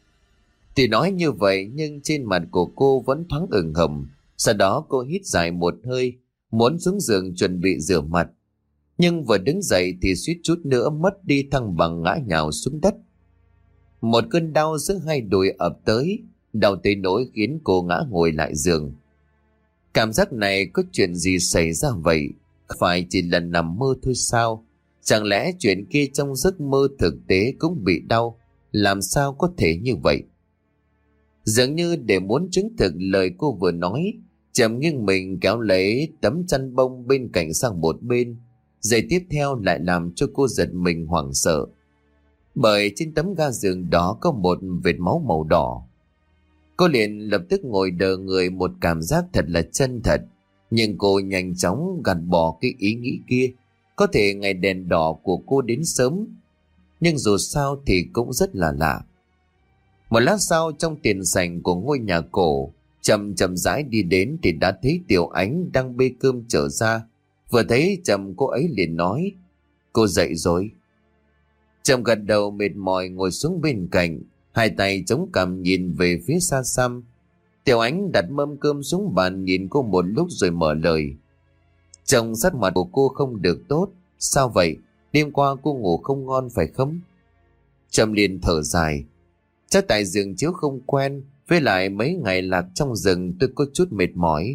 Thì nói như vậy nhưng trên mặt của cô vẫn thoáng ửng hồng. Sau đó cô hít dài một hơi, muốn xuống giường chuẩn bị rửa mặt. Nhưng vừa đứng dậy thì suýt chút nữa mất đi thăng bằng, ngã nhào xuống đất. Một cơn đau giữa hai đùi ập tới, đau tới nỗi khiến cô ngã ngồi lại giường. Cảm giác này có chuyện gì xảy ra vậy? Phải chỉ là nằm mơ thôi sao? Chẳng lẽ chuyện kia trong giấc mơ thực tế cũng bị đau? Làm sao có thể như vậy? Dường như để muốn chứng thực lời cô vừa nói, Trầm nghiêng mình kéo lấy tấm chăn bông bên cạnh sang một bên. Giây tiếp theo lại làm cho cô giật mình hoảng sợ. Bởi trên tấm ga giường đó có một vệt máu màu đỏ. Cô liền lập tức ngồi đờ người, một cảm giác thật là chân thật. Nhưng cô nhanh chóng gạt bỏ cái ý nghĩ kia. Có thể ngày đèn đỏ của cô đến sớm, nhưng dù sao thì cũng rất là lạ. Một lát sau, trong tiền sảnh của ngôi nhà cổ, Trầm chậm rãi đi đến thì đã thấy Tiểu Ánh đang bê cơm trở ra. Vừa thấy Trầm, cô ấy liền nói. Cô dậy rồi. Trầm gật đầu mệt mỏi ngồi xuống bên cạnh, hai tay chống cằm nhìn về phía xa xăm. Tiểu Ánh đặt mâm cơm xuống bàn nhìn cô một lúc rồi mở lời. Trông sắc mặt của cô không được tốt. Sao vậy? Đêm qua cô ngủ không ngon phải không? Trầm liền thở dài. Chắc tại giường chiếu không quen, với lại mấy ngày lạc trong rừng tôi có chút mệt mỏi.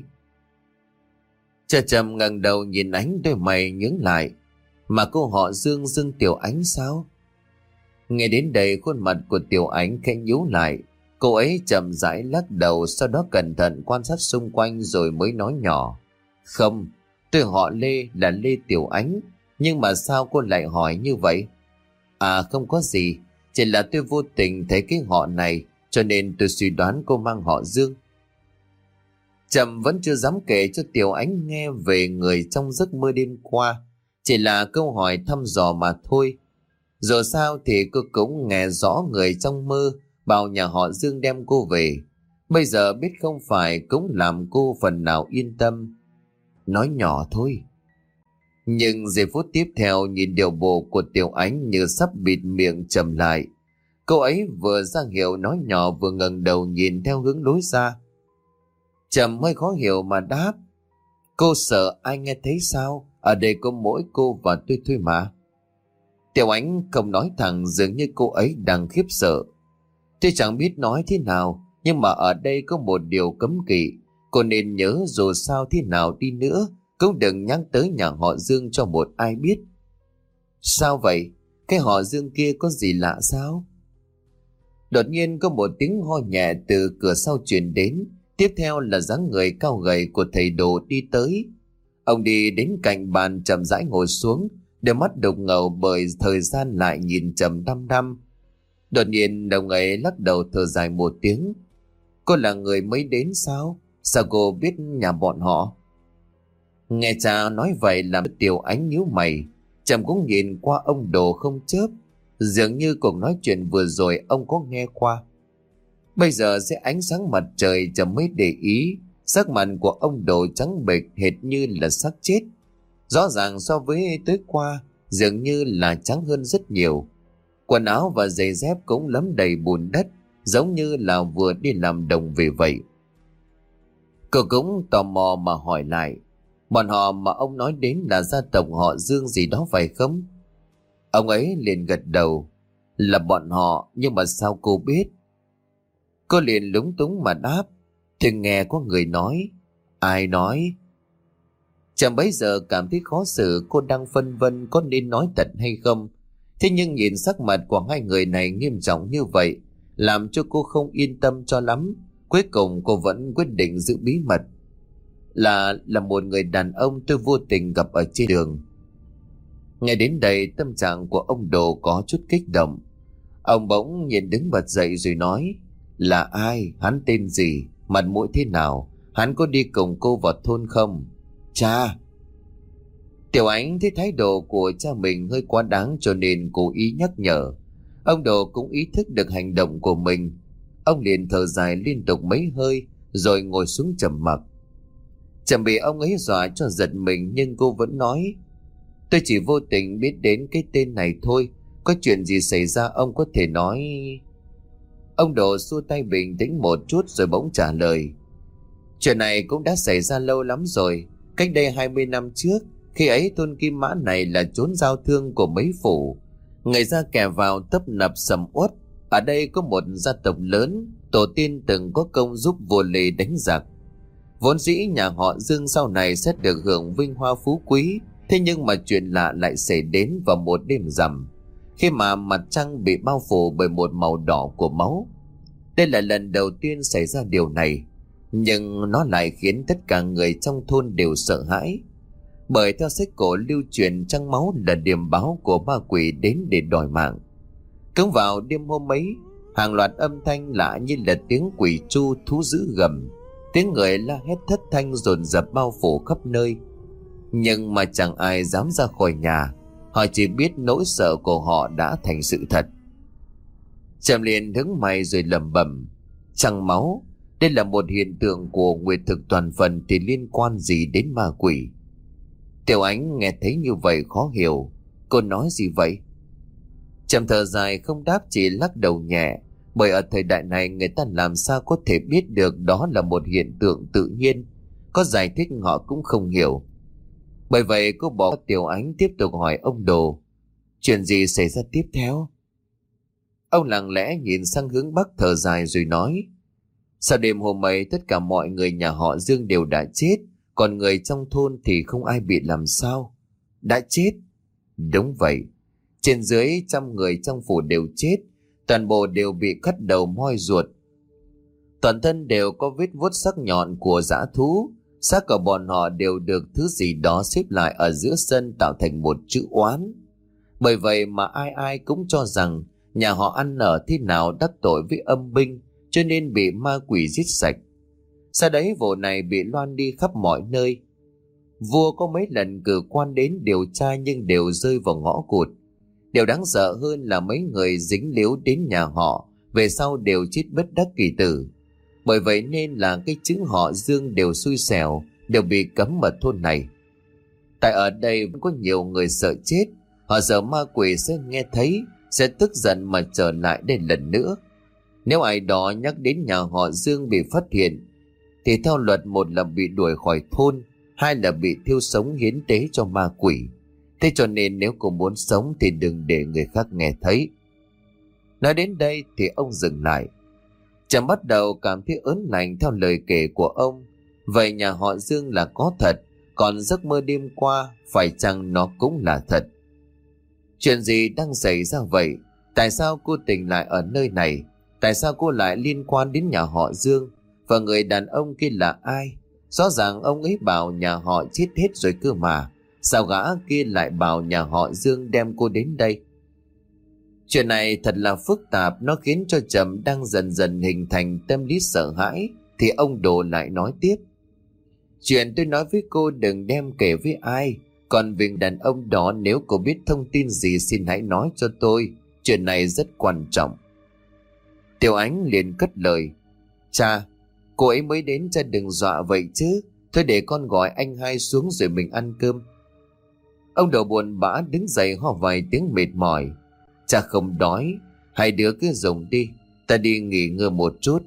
Cha Trầm ngẩng đầu nhìn Ánh, đôi mày nhướng lại. Mà cô họ Dương, Dương Tiểu Ánh sao? Nghe đến đây khuôn mặt của Tiểu Ánh khẽ nhíu lại. Cô ấy chậm rãi lắc đầu, sau đó cẩn thận quan sát xung quanh rồi mới nói nhỏ. Không, tôi họ Lê, là Lê Tiểu Ánh. Nhưng mà sao cô lại hỏi như vậy? À không có gì, chỉ là tôi vô tình thấy cái họ này, cho nên tôi suy đoán cô mang họ Dương. Trầm vẫn chưa dám kể cho Tiểu Ánh nghe về người trong giấc mơ đêm qua, chỉ là câu hỏi thăm dò mà thôi. Dù sao thì cô cũng nghe rõ người trong mơ bảo nhà họ Dương đem cô về. Bây giờ biết không phải cũng làm cô phần nào yên tâm. Nói nhỏ thôi. Nhưng giây phút tiếp theo nhìn điều bộ của Tiểu Ánh như sắp bịt miệng Trầm lại. Cô ấy vừa ra hiệu nói nhỏ vừa ngẩng đầu nhìn theo hướng lối ra. Trầm hơi khó hiểu mà đáp. Cô sợ ai nghe thấy sao? Ở đây có mỗi cô và tôi thôi mà. Tiểu Ánh không nói thẳng, dường như cô ấy đang khiếp sợ. Tôi chẳng biết nói thế nào, nhưng mà ở đây có một điều cấm kỵ. Cô nên nhớ dù sao thế nào đi nữa, cũng đừng nhắc tới nhà họ Dương cho một ai biết. Sao vậy? Cái họ Dương kia có gì lạ sao? Đột nhiên có một tiếng ho nhẹ từ cửa sau truyền đến. Tiếp theo là dáng người cao gầy của thầy Đồ đi tới. Ông đi đến cạnh bàn chậm rãi ngồi xuống, đôi mắt đục ngầu bởi thời gian lại nhìn Trầm đăm đăm. Đột nhiên ông ấy lắc đầu thở dài một tiếng. Cô là người mới đến sao? Sao cô biết nhà bọn họ? Nghe cha nói vậy làm Tiểu Ánh nhíu mày. Trầm cũng nhìn qua ông Đồ không chớp. Dường như cuộc nói chuyện vừa rồi ông có nghe qua. Bây giờ sẽ ánh sáng mặt trời Trầm mới để ý. Sắc mặt của ông Đồ trắng bệch hệt như là xác chết. Rõ ràng so với tối qua dường như là trắng hơn rất nhiều. Quần áo và giày dép cũng lấm đầy bùn đất, giống như là vừa đi làm đồng về vậy. Cô cũng tò mò mà hỏi lại. Bọn họ mà ông nói đến là gia tộc họ Dương gì đó phải không? Ông ấy liền gật đầu. Là bọn họ, nhưng mà sao cô biết? Cô liền lúng túng mà đáp. Thì nghe có người nói. Ai nói? Chẳng bấy giờ cảm thấy khó xử, cô đang phân vân có nên nói thật hay không. Thế nhưng nhìn sắc mặt của hai người này nghiêm trọng như vậy, làm cho cô không yên tâm cho lắm. Cuối cùng cô vẫn quyết định giữ bí mật. Là là một người đàn ông tôi vô tình gặp ở trên đường. Nghe đến đây tâm trạng của ông Đồ có chút kích động. Ông bỗng nhìn đứng bật dậy rồi nói: Là ai? Hắn tên gì? Mặt mũi thế nào? Hắn có đi cùng cô vào thôn không? Cha! Tiểu Ánh thấy thái độ của cha mình hơi quá đáng cho nên cố ý nhắc nhở. Ông Đồ cũng ý thức được hành động của mình. Ông liền thở dài liên tục mấy hơi rồi ngồi xuống trầm mặc. Chẳng bị ông ấy dọa cho giật mình, nhưng cô vẫn nói: Tôi chỉ vô tình biết đến cái tên này thôi. Có chuyện gì xảy ra ông có thể nói. Ông Đồ xua tay bình tĩnh một chút rồi bỗng trả lời: Chuyện này cũng đã xảy ra lâu lắm rồi. Cách đây hai mươi năm trước, khi ấy thôn Kim Mã này là chốn giao thương của mấy phủ. Người ra kẻ vào tấp nập sầm uất. Ở đây có một gia tộc lớn, tổ tiên từng có công giúp vua Lê đánh giặc. Vốn dĩ nhà họ Dương sau này sẽ được hưởng vinh hoa phú quý. Thế nhưng mà chuyện lạ lại xảy đến vào một đêm rằm, khi mà mặt trăng bị bao phủ bởi một màu đỏ của máu. Đây là lần đầu tiên xảy ra điều này, nhưng nó lại khiến tất cả người trong thôn đều sợ hãi. Bởi theo sách cổ lưu truyền, trăng máu là điềm báo của ma quỷ đến để đòi mạng. Cứ vào đêm hôm ấy, hàng loạt âm thanh lạ như là tiếng quỷ tru, thú dữ gầm, tiếng người la hét thất thanh dồn dập bao phủ khắp nơi. Nhưng mà chẳng ai dám ra khỏi nhà. Họ chỉ biết nỗi sợ của họ đã thành sự thật. Trầm liền đứng mày rồi lẩm bẩm: Trăng máu, đây là một hiện tượng của nguyệt thực toàn phần thì liên quan gì đến ma quỷ? Tiểu Ánh nghe thấy như vậy khó hiểu. Cô nói gì vậy? Trầm thở dài không đáp, chỉ lắc đầu nhẹ. Bởi ở thời đại này người ta làm sao có thể biết được đó là một hiện tượng tự nhiên. Có giải thích họ cũng không hiểu. Bởi vậy cô bỏ Tiểu Ánh tiếp tục hỏi ông Đồ: Chuyện gì xảy ra tiếp theo? Ông lặng lẽ nhìn sang hướng bắc thở dài rồi nói: Sau đêm hôm ấy tất cả mọi người nhà họ Dương đều đã chết. Còn người trong thôn thì không ai bị làm sao. Đã chết? Đúng vậy. Trên dưới trăm người trong phủ đều chết. Toàn bộ đều bị cắt đầu moi ruột. Toàn thân đều có vết vuốt sắc nhọn của dã thú. Xác của bọn họ đều được thứ gì đó xếp lại ở giữa sân tạo thành một chữ oán. Bởi vậy mà ai ai cũng cho rằng nhà họ ăn ở thế nào đắc tội với âm binh, cho nên bị ma quỷ giết sạch. Sau đấy vụ này bị loan đi khắp mọi nơi. Vua có mấy lần cử quan đến điều tra nhưng đều rơi vào ngõ cụt. Điều đáng sợ hơn là mấy người dính líu đến nhà họ về sau đều chết bất đắc kỳ tử. Bởi vậy nên là cái chữ họ Dương đều xui xẻo, đều bị cấm ở thôn này. Tại ở đây vẫn có nhiều người sợ chết. Họ sợ ma quỷ sẽ nghe thấy, sẽ tức giận mà trở lại đây lần nữa. Nếu ai đó nhắc đến nhà họ Dương bị phát hiện, thì theo luật, một là bị đuổi khỏi thôn, hai là bị thiêu sống hiến tế cho ma quỷ. Thế cho nên nếu cô muốn sống thì đừng để người khác nghe thấy. Nói đến đây thì ông dừng lại. Trầm bắt đầu cảm thấy ớn lạnh theo lời kể của ông. Vậy nhà họ Dương là có thật, còn giấc mơ đêm qua phải chăng nó cũng là thật? Chuyện gì đang xảy ra vậy? Tại sao cô tỉnh lại ở nơi này? Tại sao cô lại liên quan đến nhà họ Dương? Và người đàn ông kia là ai? Rõ ràng ông ấy bảo nhà họ chết hết rồi cơ mà. Sao gã kia lại bảo nhà họ Dương đem cô đến đây? Chuyện này thật là phức tạp, nó khiến cho Trầm đang dần dần hình thành tâm lý sợ hãi. Thì ông Đồ lại nói tiếp: Chuyện tôi nói với cô đừng đem kể với ai. Còn về đàn ông đó, nếu cô biết thông tin gì xin hãy nói cho tôi. Chuyện này rất quan trọng. Tiểu Ánh liền cất lời: Cha, cô ấy mới đến, cha đừng dọa vậy chứ. Thôi để con gọi anh hai xuống rồi mình ăn cơm. Ông Đồ buồn bã đứng dậy ho vài tiếng mệt mỏi. Cha không đói, hai đứa cứ dùng đi, ta đi nghỉ ngơi một chút.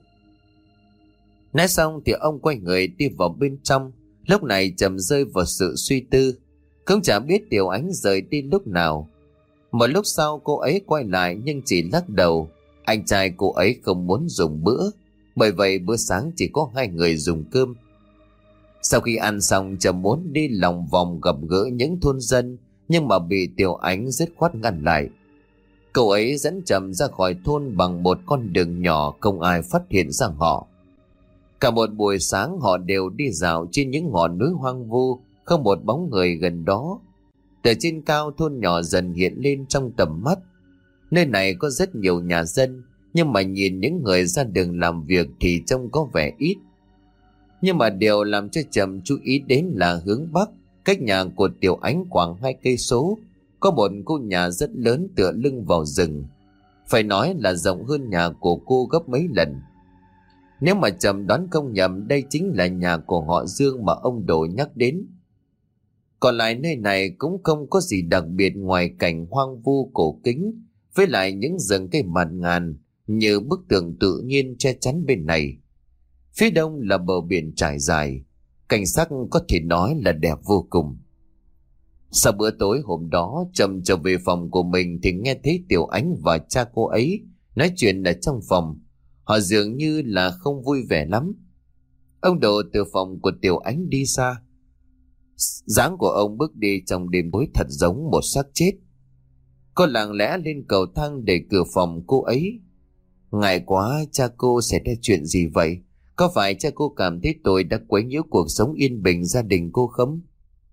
Nói xong thì ông quay người đi vào bên trong. Lúc này Trầm rơi vào sự suy tư, không chả biết Tiểu Ánh rời đi lúc nào. Một lúc sau cô ấy quay lại nhưng chỉ lắc đầu. Anh trai cô ấy không muốn dùng bữa, bởi vậy bữa sáng chỉ có hai người dùng cơm. Sau khi ăn xong, Trầm muốn đi lòng vòng gặp gỡ những thôn dân, nhưng mà bị Tiểu Ánh dứt khoát ngăn lại. Cậu ấy dẫn Trầm ra khỏi thôn bằng một con đường nhỏ, không ai phát hiện ra họ. Cả một buổi sáng họ đều đi dạo trên những ngọn núi hoang vu, không một bóng người gần đó. Từ trên cao, thôn nhỏ dần hiện lên trong tầm mắt. Nơi này có rất nhiều nhà dân, nhưng mà nhìn những người ra đường làm việc thì trông có vẻ ít. Nhưng mà điều làm cho Trầm chú ý đến là hướng bắc, cách nhà của Tiểu Ánh khoảng hai cây số, có một ngôi nhà rất lớn tựa lưng vào rừng. Phải nói là rộng hơn nhà của cô gấp mấy lần. Nếu mà Trầm đoán không nhầm, đây chính là nhà của họ Dương mà ông Đồ nhắc đến. Còn lại nơi này cũng không có gì đặc biệt ngoài cảnh hoang vu cổ kính, với lại những rừng cây bạt ngàn như bức tường tự nhiên che chắn bên này. Phía đông là bờ biển trải dài, cảnh sắc có thể nói là đẹp vô cùng. Sau bữa tối hôm đó, Trầm trở về phòng của mình thì nghe thấy Tiểu Ánh và cha cô ấy nói chuyện ở trong phòng. Họ dường như là không vui vẻ lắm. Ông Đồ từ phòng của Tiểu Ánh đi xa. Dáng của ông bước đi trong đêm tối thật giống một xác chết. Cô lặng lẽ lên cầu thang để cửa phòng cô ấy. Ngại quá, cha cô xảy ra chuyện gì vậy? Có phải cha cô cảm thấy tôi đã quấy nhiễu cuộc sống yên bình gia đình cô không?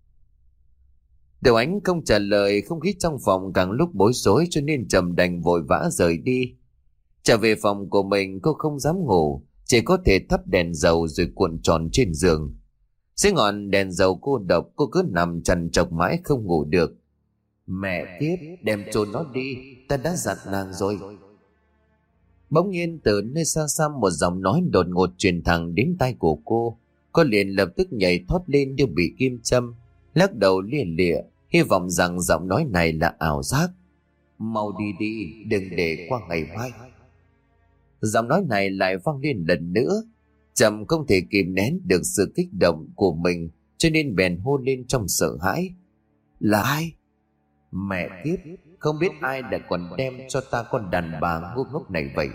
Tiểu Ánh không trả lời, không khí trong phòng càng lúc bối rối cho nên Trầm đành vội vã rời đi. Trở về phòng của mình, cô không dám ngủ, chỉ có thể thắp đèn dầu rồi cuộn tròn trên giường. Dưới ngọn đèn dầu cô độc, cô cứ nằm trằn trọc mãi không ngủ được. Mẹ kiếp, đem chôn nó đi, ta đã dặn nàng rồi. Bỗng nhiên từ nơi xa xăm một giọng nói đột ngột truyền thẳng đến tai của cô. Cô liền lập tức nhảy thoát lên như bị kim châm, lắc đầu lia lịa, hy vọng rằng giọng nói này là ảo giác. Mau đi đi, đừng để qua ngày mai. Giọng nói này lại vang lên lần nữa. Trầm không thể kìm nén được sự kích động của mình, cho nên bèn hô lên trong sợ hãi. Là ai? Mẹ kiếp, không biết ai đã còn đem cho ta con đàn bà ngu ngốc này vậy.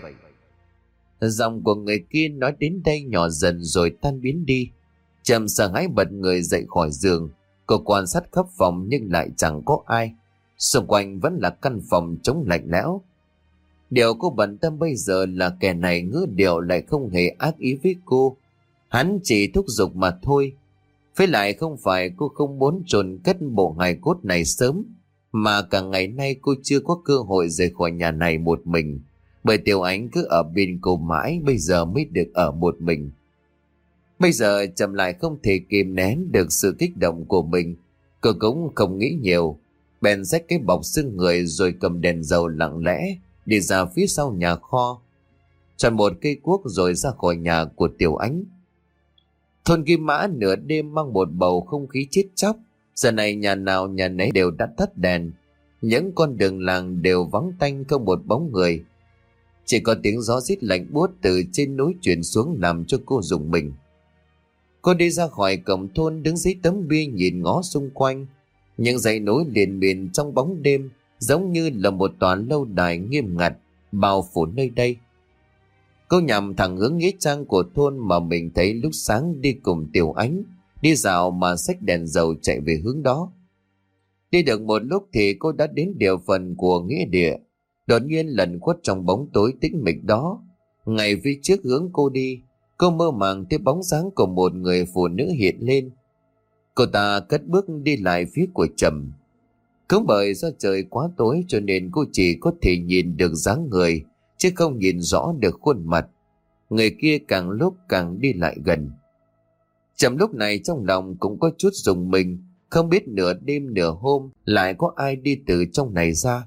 Giọng của người kia nói đến đây nhỏ dần rồi tan biến đi. Trầm sợ hãi bật người dậy khỏi giường. Cô quan sát khắp phòng nhưng lại chẳng có ai. Xung quanh vẫn là căn phòng trống lạnh lẽo. Điều cô bận tâm bây giờ là kẻ này ngữ điệu lại không hề ác ý với cô. Hắn chỉ thúc giục mà thôi. Với lại không phải cô không muốn chôn cất bộ hài cốt này sớm, mà cả ngày nay cô chưa có cơ hội rời khỏi nhà này một mình. Bởi Tiểu Ánh cứ ở bên cô mãi, bây giờ mới được ở một mình. Bây giờ Trầm lại không thể kìm nén được sự kích động của mình. Cô cũng không nghĩ nhiều, bèn xách cái bọc xương người rồi cầm đèn dầu lặng lẽ đi ra phía sau nhà kho, chọn một cây cuốc rồi ra khỏi nhà của Tiểu Ánh. Thôn Kim Mã nửa đêm mang một bầu không khí chết chóc. Giờ này nhà nào nhà nấy đều đã tắt đèn, những con đường làng đều vắng tanh không một bóng người. Chỉ có tiếng gió rít lạnh buốt từ trên núi truyền xuống làm cho cô rùng mình. Cô đi ra khỏi cổng thôn, đứng dưới tấm bia nhìn ngó xung quanh. Những dãy núi liền miền trong bóng đêm giống như là một tòa lâu đài nghiêm ngặt bao phủ nơi đây. Cô nhằm thẳng hướng nghĩa trang của thôn mà mình thấy lúc sáng đi cùng Tiểu Ánh đi dạo mà xách đèn dầu chạy về hướng đó. Đi được một lúc thì cô đã đến địa phận của nghĩa địa. Đột nhiên lẩn khuất trong bóng tối tĩnh mịch đó, ngay phía trước hướng cô đi, cô mơ màng thấy bóng dáng của một người phụ nữ hiện lên. Cô ta cất bước đi lại phía của Trầm. Cũng bởi do trời quá tối cho nên cô chỉ có thể nhìn được dáng người, chứ không nhìn rõ được khuôn mặt. Người kia càng lúc càng đi lại gần. Trầm lúc này trong lòng cũng có chút rùng mình, không biết nửa đêm nửa hôm lại có ai đi từ trong này ra.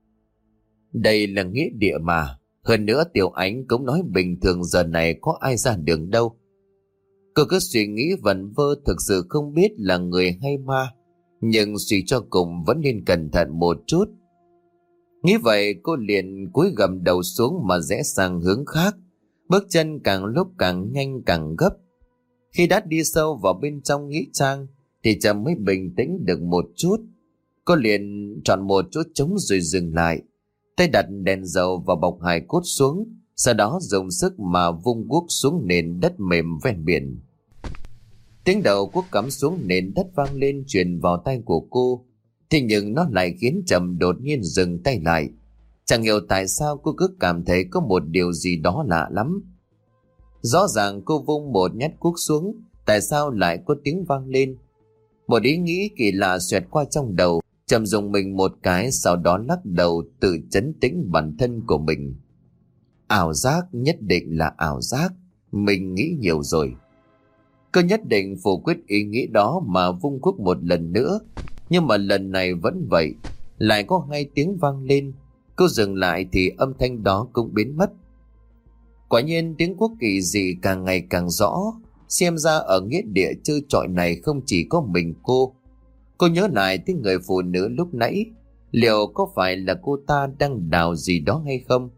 Đây là nghĩa địa mà, hơn nữa Tiểu Ánh cũng nói bình thường giờ này có ai ra đường đâu. Cô cứ suy nghĩ vẩn vơ, thực sự không biết là người hay ma, nhưng suy cho cùng vẫn nên cẩn thận một chút. Nghĩ vậy cô liền cúi gầm đầu xuống mà rẽ sang hướng khác, bước chân càng lúc càng nhanh càng gấp. Khi đã đi sâu vào bên trong nghĩa trang thì Trầm mới bình tĩnh được một chút. Cô liền chọn một chỗ trống rồi dừng lại, tay đặt đèn dầu và bọc hài cốt xuống, sau đó dùng sức mà vung guốc xuống nền đất mềm ven biển. Tiếng đầu cuốc cắm xuống nền đất vang lên truyền vào tay của cô, thế nhưng nó lại khiến Trầm đột nhiên dừng tay lại. Chẳng hiểu tại sao cô cứ cảm thấy có một điều gì đó lạ lắm. Rõ ràng cô vung một nhát cuốc xuống, tại sao lại có tiếng vang lên? Một ý nghĩ kỳ lạ xoẹt qua trong đầu. Trầm dùng mình một cái, sau đó lắc đầu tự trấn tĩnh bản thân của mình. Ảo giác, nhất định là ảo giác. Mình nghĩ nhiều rồi. Cô nhất định phủ quyết ý nghĩ đó mà vung cuốc một lần nữa. Nhưng mà lần này vẫn vậy. Lại có hai tiếng vang lên. Cô dừng lại thì âm thanh đó cũng biến mất. Quả nhiên tiếng cuốc kỳ dị càng ngày càng rõ. Xem ra ở nghĩa địa chơi trọi này không chỉ có mình cô. Cô nhớ lại tiếng người phụ nữ lúc nãy. Liệu có phải là cô ta đang đào gì đó hay không?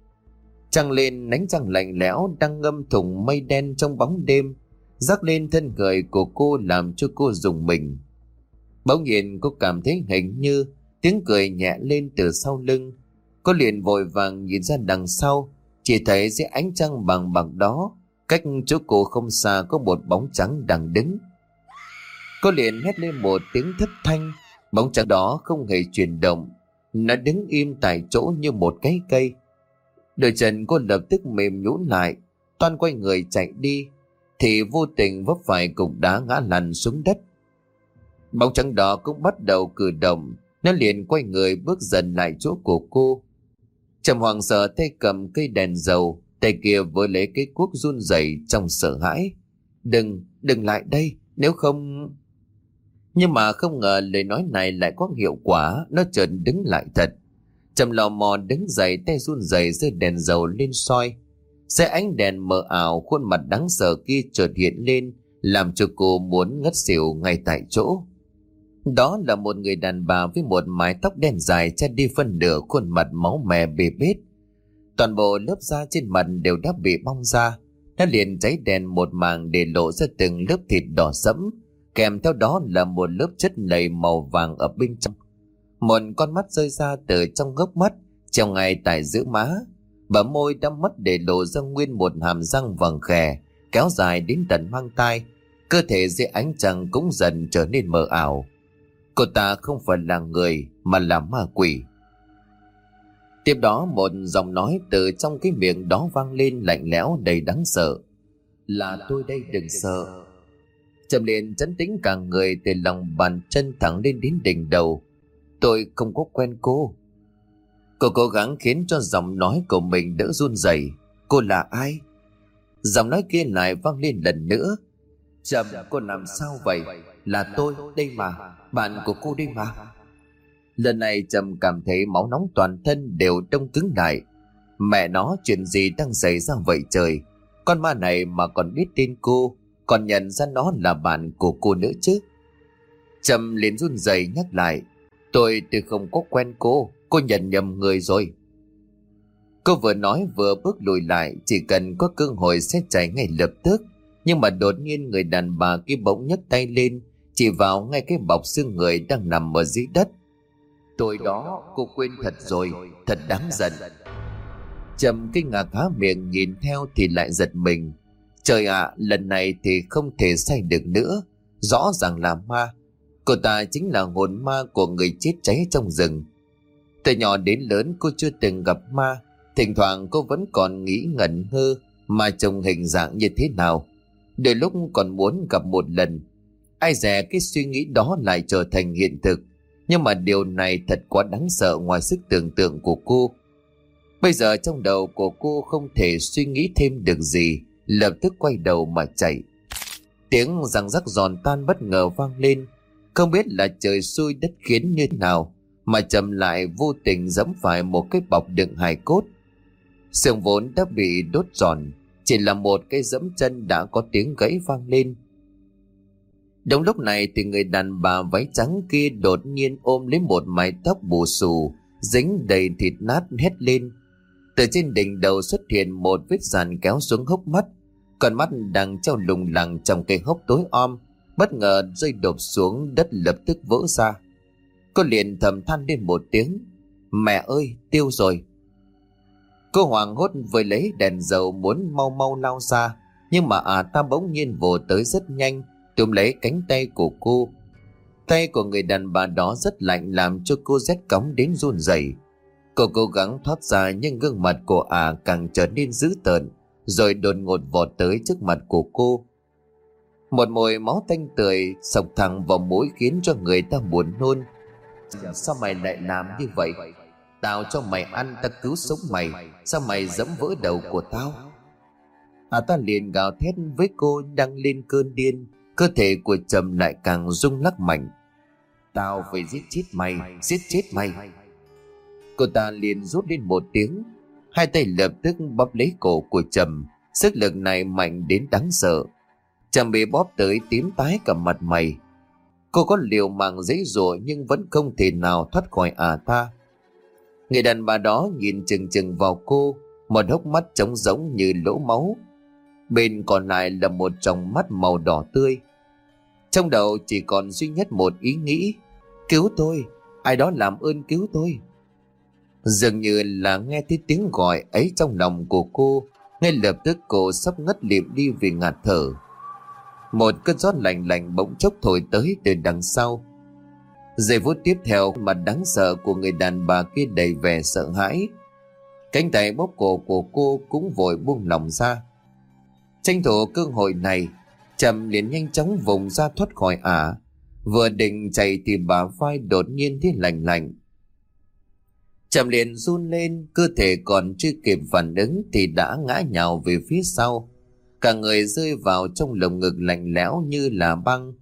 Trăng lên, ánh trăng lạnh lẽo đang ngâm thủng mây đen trong bóng đêm, rắc lên thân người của cô làm cho cô rùng mình. Bỗng nhiên cô cảm thấy hình như tiếng cười nhẹ lên từ sau lưng. Cô liền vội vàng nhìn ra đằng sau, chỉ thấy dưới ánh trăng bằng bạc đó, cách chỗ cô không xa có một bóng trắng đang đứng. Cô liền hét lên một tiếng thất thanh. Bóng trắng đó không hề chuyển động, nó đứng im tại chỗ như một cái cây. Đôi chân cô lập tức mềm nhũn lại, toan quay người chạy đi thì vô tình vấp phải cục đá ngã lăn xuống đất. Bóng trắng đó cũng bắt đầu cử động, nó liền quay người bước dần lại chỗ của cô. Trầm hoảng sợ tay cầm cây đèn dầu, tay kia với lấy cái cuốc run rẩy trong sợ hãi. Đừng, đừng lại đây, nếu không... Nhưng mà không ngờ lời nói này lại có hiệu quả, nó chợt đứng lại thật. Trầm lò mò đứng dậy, tay run rẩy giơ đèn dầu lên soi. Dưới ánh đèn mờ ảo, khuôn mặt đáng sợ kia chợt hiện lên, làm cho cô muốn ngất xỉu ngay tại chỗ. Đó là một người đàn bà với một mái tóc đen dài che đi phân nửa khuôn mặt máu me bê bết. Toàn bộ lớp da trên mặt đều đã bị bong ra, nó liền cháy đèn một màng để lộ ra từng lớp thịt đỏ sẫm, kèm theo đó là một lớp chất lầy màu vàng ở bên trong. Một con mắt rơi ra từ trong gốc mắt, treo ngay tại giữa má. Bờ môi đã mất để lộ ra nguyên một hàm răng vàng khè kéo dài đến tận mang tai. Cơ thể dưới ánh trăng cũng dần trở nên mờ ảo. Cô ta không phải là người mà là ma quỷ. Tiếp đó một giọng nói từ trong cái miệng đó vang lên lạnh lẽo đầy đáng sợ. Là tôi đây, đừng sợ. Trầm liền trấn tĩnh cả người từ lòng bàn chân thẳng lên đến đỉnh đầu. Tôi không có quen cô. Cô cố gắng khiến cho giọng nói của mình đỡ run rẩy. Cô là ai? Giọng nói kia lại vang lên lần nữa. Trầm, cô làm sao vậy? Là tôi đây mà, bạn của cô đây mà. Lần này Trầm cảm thấy máu nóng toàn thân đều đông cứng lại. Mẹ nó, chuyện gì đang xảy ra vậy trời? Con ma này mà còn biết tên cô, còn nhận ra nó là bạn của cô nữa chứ. Trầm liền run rẩy nhắc lại. Tôi tôi không có quen cô, cô nhận nhầm người rồi. Cô vừa nói vừa bước lùi lại, chỉ cần có cơ hội sẽ chạy ngay lập tức. Nhưng mà đột nhiên người đàn bà kia bỗng nhấc tay lên, chỉ vào ngay cái bọc xương người đang nằm ở dưới đất. Tôi đó, cô quên thật rồi, thật đáng giận. Trầm kinh ngạc há miệng nhìn theo thì lại giật mình. Trời ạ, à, lần này thì không thể sai được nữa. Rõ ràng là ma. Cô ta chính là hồn ma của người chết cháy trong rừng. Từ nhỏ đến lớn cô chưa từng gặp ma. Thỉnh thoảng cô vẫn còn nghĩ ngẩn ngơ mà trông hình dạng như thế nào. Đôi lúc còn muốn gặp một lần. Ai dè cái suy nghĩ đó lại trở thành hiện thực. Nhưng mà điều này thật quá đáng sợ ngoài sức tưởng tượng của cô. Bây giờ trong đầu của cô không thể suy nghĩ thêm được gì, lập tức quay đầu mà chạy. Tiếng răng rắc giòn tan bất ngờ vang lên. Không biết là trời xui đất khiến như thế nào mà Trầm lại vô tình giẫm phải một cái bọc đựng hài cốt. Xương vốn đã bị đốt giòn, chỉ là một cái giẫm chân đã có tiếng gãy vang lên. Đúng lúc này thì người đàn bà váy trắng kia đột nhiên ôm lấy một mái tóc bù xù dính đầy thịt nát hét lên. Từ trên đỉnh đầu xuất hiện một vết dàn kéo xuống hốc mắt. Con mắt đang treo lủng lẳng trong cái hốc tối om, bất ngờ rơi đột xuống đất lập tức vỡ ra. Cô liền thầm than lên một tiếng. Mẹ ơi, tiêu rồi. Cô hoảng hốt với lấy đèn dầu muốn mau mau lao ra, nhưng mà à ta bỗng nhiên vồ tới rất nhanh, túm lấy cánh tay của cô. Tay của người đàn bà đó rất lạnh làm cho cô rét cóng đến run rẩy. Cô cố gắng thoát ra nhưng gương mặt của à càng trở nên dữ tợn, rồi đột ngột vọt tới trước mặt của cô. Một mùi máu tanh tưởi xộc thẳng vào mũi khiến cho người ta buồn nôn. Sao mày lại làm như vậy? Tao cho mày ăn, ta cứu sống mày, sao mày giẫm vỡ đầu của tao? À ta liền gào thét với cô đang lên cơn điên. Cơ thể của Trầm lại càng rung lắc mạnh. Tao phải giết chết mày, giết chết mày. Cô ta liền rút lên một tiếng. Hai tay lập tức bóp lấy cổ của Trầm. Sức lực này mạnh đến đáng sợ. Trầm bị bóp tới tím tái cả mặt mày. Cô có liều mạng giãy giụa nhưng vẫn không thể nào thoát khỏi ả ta. Người đàn bà đó nhìn chừng chừng vào cô, một hốc mắt trống rỗng như lỗ máu. Bên còn lại là một tròng mắt màu đỏ tươi. Trong đầu chỉ còn duy nhất một ý nghĩ: cứu tôi, ai đó làm ơn cứu tôi. Dường như là nghe thấy tiếng gọi ấy trong lòng của cô, ngay lập tức cô sắp ngất lịm đi vì ngạt thở. Một cơn gió lạnh lạnh bỗng chốc thổi tới từ đằng sau. Giây phút tiếp theo, mặt đáng sợ của người đàn bà kia đầy vẻ sợ hãi. Cánh tay bóp cổ của cô cũng vội buông lỏng ra. Tranh thủ cơ hội này, Trầm liền nhanh chóng vùng ra thoát khỏi ả. Vừa định chạy thì bả vai đột nhiên thấy lạnh lạnh. Trầm liền run lên, cơ thể còn chưa kịp phản ứng thì đã ngã nhào về phía sau. Cả người rơi vào trong lồng ngực lạnh lẽo như là băng.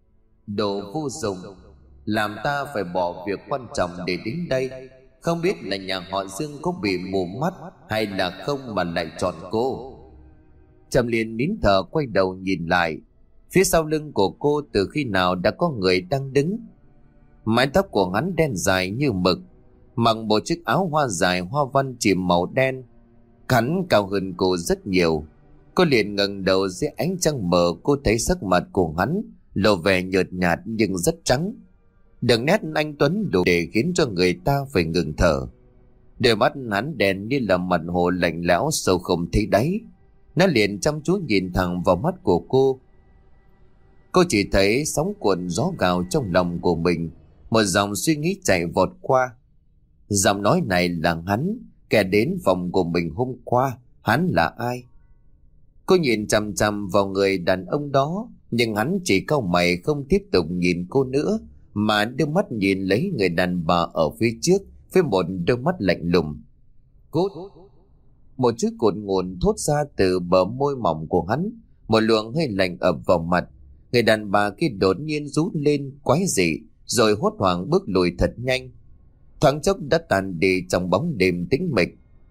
Đồ vô dụng, làm ta phải bỏ việc quan trọng để đến đây. Không biết là nhà họ Dương có bị mù mắt hay là không mà lại chọn cô. Trầm liền nín thở quay đầu nhìn lại. Phía sau lưng của cô từ khi nào đã có người đang đứng. Mái tóc của hắn đen dài như mực, mặc một chiếc áo hoa dài hoa văn chìm màu đen. Hắn cao hơn cô rất nhiều. Cô liền ngẩng đầu dưới ánh trăng mờ, cô thấy sắc mặt của hắn lộ vẻ nhợt nhạt nhưng rất trắng. Đường nét anh tuấn đủ để khiến cho người ta phải ngừng thở. Đôi mắt hắn đèn như là mặt hồ lạnh lẽo sâu không thấy đáy. Nó liền chăm chú nhìn thẳng vào mắt của cô. Cô chỉ thấy sóng cuộn gió gào trong lòng của mình. Một dòng suy nghĩ chạy vọt qua. Giọng nói này là hắn, kẻ đến phòng của mình hôm qua. Hắn là ai? Cô nhìn chằm chằm vào người đàn ông đó, nhưng hắn chỉ cau mày không tiếp tục nhìn cô nữa, mà đưa mắt nhìn lấy người đàn bà ở phía trước với một đôi mắt lạnh lùng. Cút! Một chữ cột ngồn thốt ra từ bờ môi mỏng của hắn. Một luồng hơi lạnh ập vào mặt. Người đàn bà kia đột nhiên rú lên quái dị, rồi hốt hoảng bước lùi thật nhanh. Thoáng chốc đã tàn đi trong bóng đêm tĩnh mịch.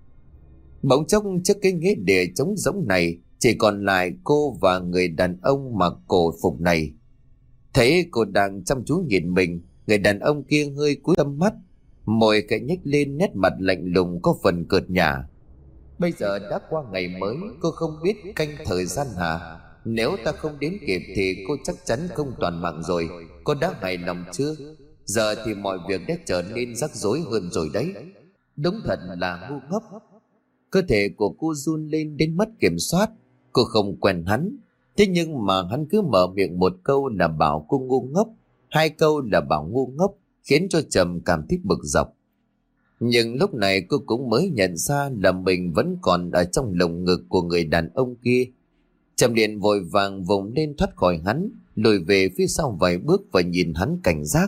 Bỗng chốc trước cái ghế địa trống rỗng này chỉ còn lại cô và người đàn ông mặc cổ phục này. Thấy cô đang chăm chú nhìn mình, người đàn ông kia hơi cúi thấp mắt, môi khẽ nhếch lên, nét mặt lạnh lùng có phần cợt nhả. Bây giờ đã qua ngày mới, cô không biết canh thời gian hả? Nếu ta không đến kịp thì cô chắc chắn không toàn mạng rồi. Cô đã hài lòng chưa? Giờ thì mọi việc đã trở nên rắc rối hơn rồi đấy. Đúng thật là ngu ngốc. Cơ thể của cô run lên đến mất kiểm soát. Cô không quen hắn, thế nhưng mà hắn cứ mở miệng một câu là bảo cô ngu ngốc, hai câu là bảo ngu ngốc, khiến cho Trầm cảm thấy bực dọc. Nhưng lúc này cô cũng mới nhận ra là mình vẫn còn ở trong lồng ngực của người đàn ông kia. Trầm liền vội vàng vùng lên thoát khỏi hắn, lùi về phía sau vài bước và nhìn hắn cảnh giác.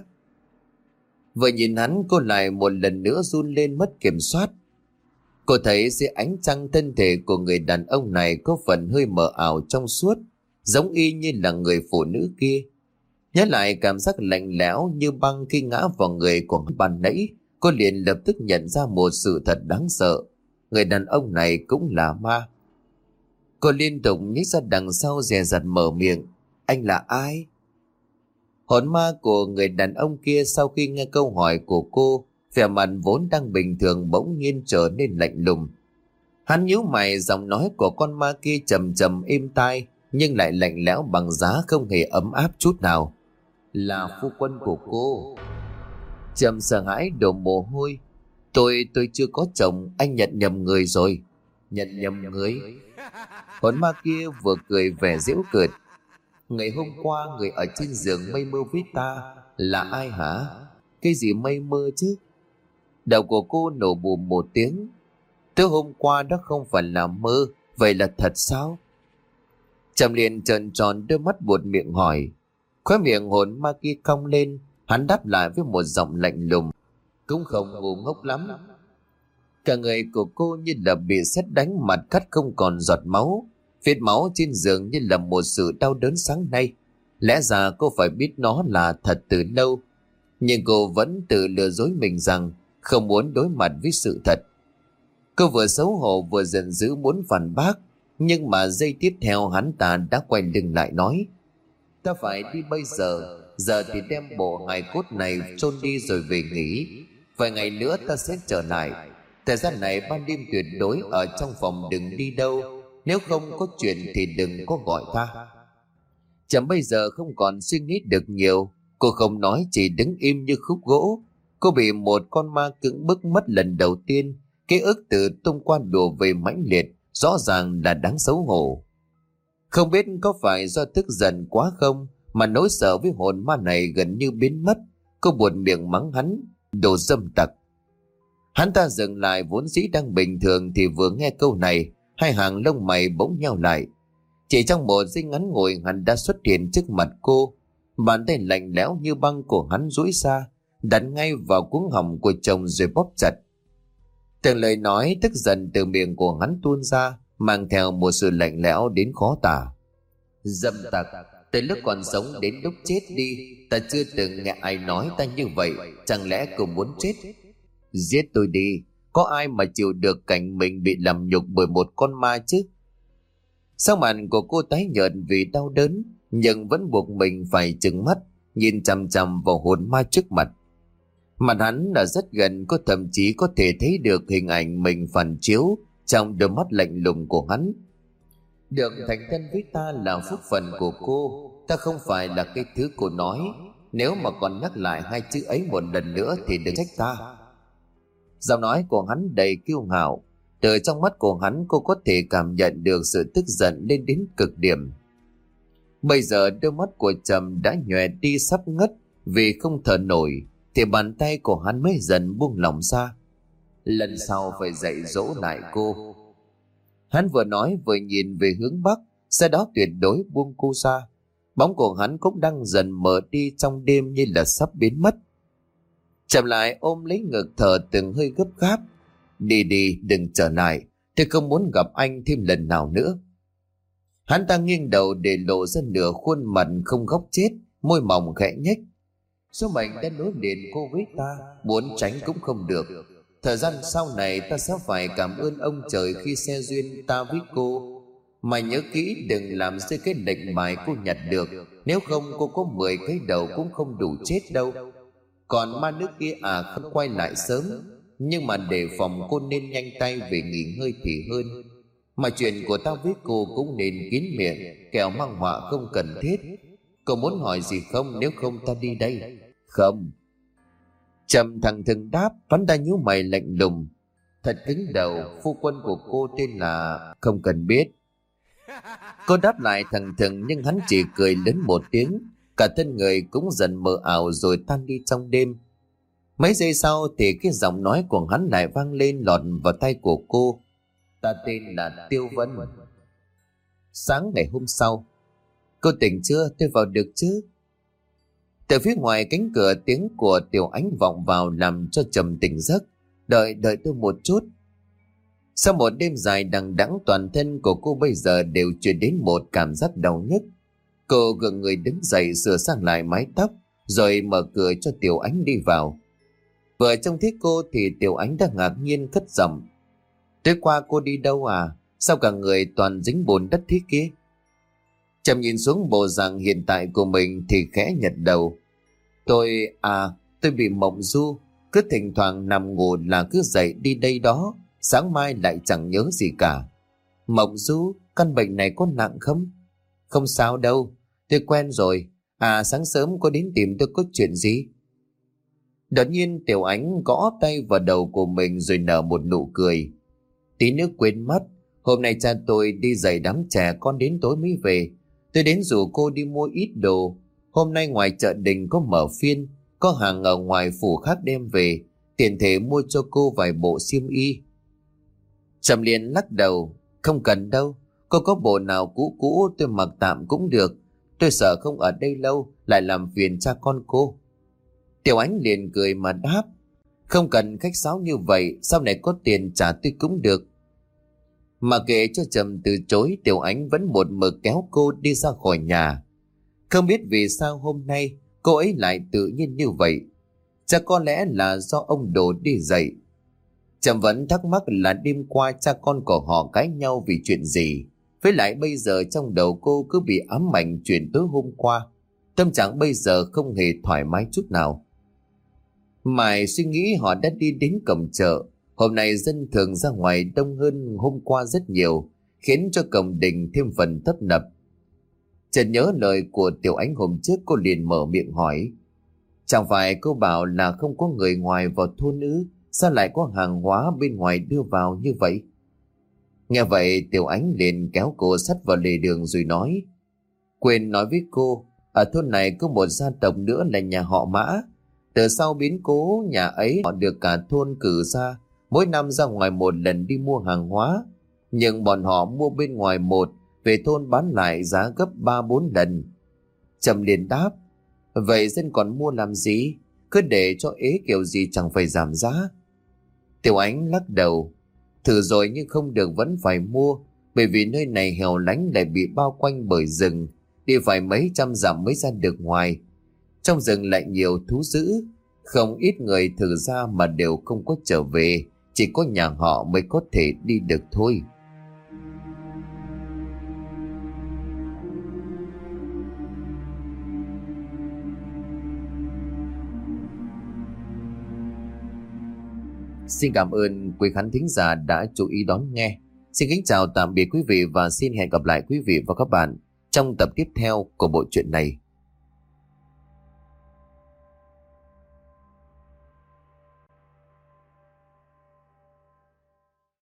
Vừa nhìn hắn, cô lại một lần nữa run lên mất kiểm soát. Cô thấy dưới ánh trăng thân thể của người đàn ông này có phần hơi mờ ảo trong suốt, giống y như là người phụ nữ kia. Nhớ lại cảm giác lạnh lẽo như băng khi ngã vào người của ban nãy, cô liền lập tức nhận ra một sự thật đáng sợ. Người đàn ông này cũng là ma. Cô liên tục nhích ra đằng sau dè dặt mở miệng. Anh là ai? Hồn ma của người đàn ông kia sau khi nghe câu hỏi của cô, vẻ mặt vốn đang bình thường bỗng nhiên trở nên lạnh lùng. Hắn nhíu mày, giọng nói của con ma kia trầm trầm êm tai nhưng lại lạnh lẽo bằng giá không hề ấm áp chút nào. Là phu quân của cô. Trầm sợ hãi đổ mồ hôi. Tôi tôi chưa có chồng, anh nhận nhầm người rồi. Nhận nhầm người? Hồn ma kia vừa cười vẻ giễu cợt. Ngày hôm qua người ở trên giường mây mơ với ta là ai hả? Cái gì mây mơ chứ? Đầu của cô nổ bùm một tiếng. Tối hôm qua đó không phải là mơ, Vậy là thật sao? Trầm liền trợn tròn đôi mắt buột miệng hỏi. Khóe miệng hồn ma kia cong lên, hắn đáp lại với một giọng lạnh lùng. Cũng không ngu ngốc lắm. Cả người của cô như là bị sét đánh, mặt cắt không còn giọt máu. Vết máu trên giường như là một sự đau đớn sáng nay. Lẽ ra cô phải biết nó là thật từ lâu, nhưng cô vẫn tự lừa dối mình rằng không muốn đối mặt với sự thật. Cô vừa xấu hổ vừa giận dữ muốn phản bác, nhưng mà giây tiếp theo hắn ta đã quay lưng lại nói. Ta phải đi bây giờ, giờ thì đem bộ hài cốt này chôn đi rồi về nghỉ. Vài ngày nữa ta sẽ trở lại. Thời gian này ban đêm tuyệt đối ở trong phòng, đừng đi đâu. Nếu không có chuyện thì đừng có gọi ta. Chậm bây giờ không còn suy nghĩ được nhiều. Cô không nói, chỉ đứng im như khúc gỗ. Cô bị một con ma cưỡng bức mất lần đầu tiên. Ký ức tự tung qua đùa về mãnh liệt, rõ ràng là đáng xấu hổ. Không biết có phải do tức giận quá không mà nỗi sợ với hồn ma này gần như biến mất. Cô buột miệng mắng hắn, đồ dâm tặc. Hắn ta dừng lại, vốn dĩ đang bình thường thì vừa nghe câu này, hai hàng lông mày bỗng nheo lại. Chỉ trong một giây ngắn ngủi, hắn đã xuất hiện trước mặt cô. Bàn tay lạnh lẽo như băng của hắn duỗi ra, đặt ngay vào cuống họng của chồng rồi bóp chặt. Từng lời nói tức giận từ miệng của hắn tuôn ra, mang theo một sự lạnh lẽo đến khó tả. Dâm tặc, từ lúc còn sống đến lúc chết đi, ta chưa từng nghe ai nói ta như vậy. Chẳng lẽ cô muốn chết? Giết tôi đi, có ai mà chịu được cảnh mình bị làm nhục bởi một con ma chứ? Sắc mặt của cô tái nhợt vì đau đớn, nhưng vẫn buộc mình phải trừng mắt nhìn chằm chằm vào hồn ma trước mặt. Mặt hắn là rất gần, cô thậm chí có thể thấy được hình ảnh mình phản chiếu trong đôi mắt lạnh lùng của hắn. Được thành thân với ta là phúc phận của cô, ta không phải là cái thứ cô nói. Nếu mà còn nhắc lại hai chữ ấy một lần nữa thì đừng trách ta. Giọng nói của hắn đầy kiêu ngạo. Từ trong mắt của hắn cô có thể cảm nhận được sự tức giận lên đến cực điểm. Bây giờ đôi mắt của Trầm đã nhòe đi sắp ngất vì không thở nổi, thì bàn tay của hắn mới dần buông lỏng ra. Lần sau phải dạy dỗ lại cô. Hắn vừa nói vừa nhìn về hướng bắc, sau đó tuyệt đối buông cô ra. Bóng của hắn cũng đang dần mở đi trong đêm như là sắp biến mất. Trầm lại ôm lấy ngực thở từng hơi gấp gáp. Đi đi, đừng trở lại, tôi không muốn gặp anh thêm lần nào nữa. Hắn ta nghiêng đầu để lộ ra nửa khuôn mặt không góc chết, môi mỏng khẽ nhếch. Số mệnh đã nối liền cô với ta, muốn tránh cũng không được. Thời gian sau này ta sẽ phải cảm ơn ông trời khi xe duyên ta với cô. Mà nhớ kỹ đừng làm rơi cái lệnh bài cô nhặt được, nếu không cô có mười cái đầu cũng không đủ chết đâu. Còn ma nước kia à không quay lại sớm, nhưng mà để phòng cô nên nhanh tay về nghỉ ngơi thì hơn. Mà chuyện của tao với cô cũng nên kín miệng, kẻo mang họa không cần thiết. Cô muốn hỏi gì không, nếu không ta đi đây. Không. Trầm thẳng thừng đáp, hắn ta nhíu mày lạnh lùng. Thật cứng đầu, phu quân của cô tên là... Không cần biết. Cô đáp lại thẳng thừng, nhưng hắn chỉ cười lớn một tiếng. Cả thân người cũng dần mờ ảo rồi tan đi trong đêm. Mấy giây sau thì cái giọng nói của hắn lại vang lên lọt vào tay của cô. Ta tên là Tiêu Vân. Sáng ngày hôm sau. Cô tỉnh chưa? Tôi vào được chứ? Từ phía ngoài cánh cửa tiếng của Tiểu Ánh vọng vào làm cho Trầm tỉnh giấc. Đợi, đợi tôi một chút. Sau một đêm dài đằng đẵng, toàn thân của cô bây giờ đều truyền đến một cảm giác đau nhức. Cô gượng người đứng dậy sửa sang lại mái tóc, rồi mở cửa cho Tiểu Ánh đi vào. Vừa trông thấy cô thì Tiểu Ánh đã ngạc nhiên cất giọng. Tối qua cô đi đâu à? Sao cả người toàn dính bùn đất thế kia? Trầm nhìn xuống bộ dạng hiện tại của mình thì khẽ nhật đầu. Tôi, à, tôi bị mộng du. Cứ thỉnh thoảng nằm ngủ là cứ dậy đi đây đó. Sáng mai lại chẳng nhớ gì cả. Mộng du, căn bệnh này có nặng không? Không sao đâu, tôi quen rồi. À, sáng sớm cô đến tìm tôi có chuyện gì? Đột nhiên Tiểu Ánh gõ tay vào đầu của mình rồi nở một nụ cười. Tí nữa quên mất, hôm nay cha tôi đi dạy đám trẻ con đến tối mới về. Tôi đến rủ cô đi mua ít đồ. Hôm nay ngoài chợ đình có mở phiên, có hàng ở ngoài phủ khác đem về, tiện thể mua cho cô vài bộ xiêm y. Trầm liền lắc đầu. Không cần đâu, cô có bộ nào cũ cũ tôi mặc tạm cũng được. Tôi sợ không ở đây lâu lại làm phiền cha con cô. Tiểu Ánh liền cười mà đáp. Không cần khách sáo như vậy, sau này có tiền trả tôi cũng được. Mà kệ cho Trầm từ chối, Tiểu Ánh vẫn một mực kéo cô đi ra khỏi nhà. Không biết vì sao hôm nay cô ấy lại tự nhiên như vậy. Chắc có lẽ là do ông Đồ đi dậy. Trầm vẫn thắc mắc là đêm qua cha con của họ cãi nhau vì chuyện gì. Với lại bây giờ trong đầu cô cứ bị ám ảnh chuyện tối hôm qua. Tâm trạng bây giờ không hề thoải mái chút nào. Mãi suy nghĩ họ đã đi đến cổng chợ. Hôm nay dân thường ra ngoài đông hơn hôm qua rất nhiều, khiến cho cổng đình thêm phần tấp nập. Chợt nhớ lời của Tiểu Ánh hôm trước, cô liền mở miệng hỏi. Chẳng phải cô bảo là không có người ngoài vào thôn ư? Sao lại có hàng hóa bên ngoài đưa vào như vậy? Nghe vậy Tiểu Ánh liền kéo cô sát vào lề đường rồi nói. Quên nói với cô, ở thôn này có một gia tộc nữa là nhà họ Mã. Từ sau biến cố nhà ấy họ được cả thôn cử ra, mỗi năm ra ngoài một lần đi mua hàng hóa. Nhưng bọn họ mua bên ngoài một, về thôn bán lại giá gấp ba bốn lần. Trầm liền đáp. Vậy dân còn mua làm gì? Cứ để cho ế kiểu gì chẳng phải giảm giá. Tiểu Ánh lắc đầu. Thử rồi nhưng không được vẫn phải mua. Bởi vì nơi này hẻo lánh lại bị bao quanh bởi rừng. Đi phải mấy trăm dặm mới ra được ngoài. Trong rừng lại nhiều thú dữ. Không ít người thử ra mà đều không có trở về. Chỉ có nhà họ mới có thể đi được thôi. Xin cảm ơn quý khán thính giả đã chú ý đón nghe. Xin kính chào tạm biệt quý vị và xin hẹn gặp lại quý vị và các bạn trong tập tiếp theo của bộ truyện này.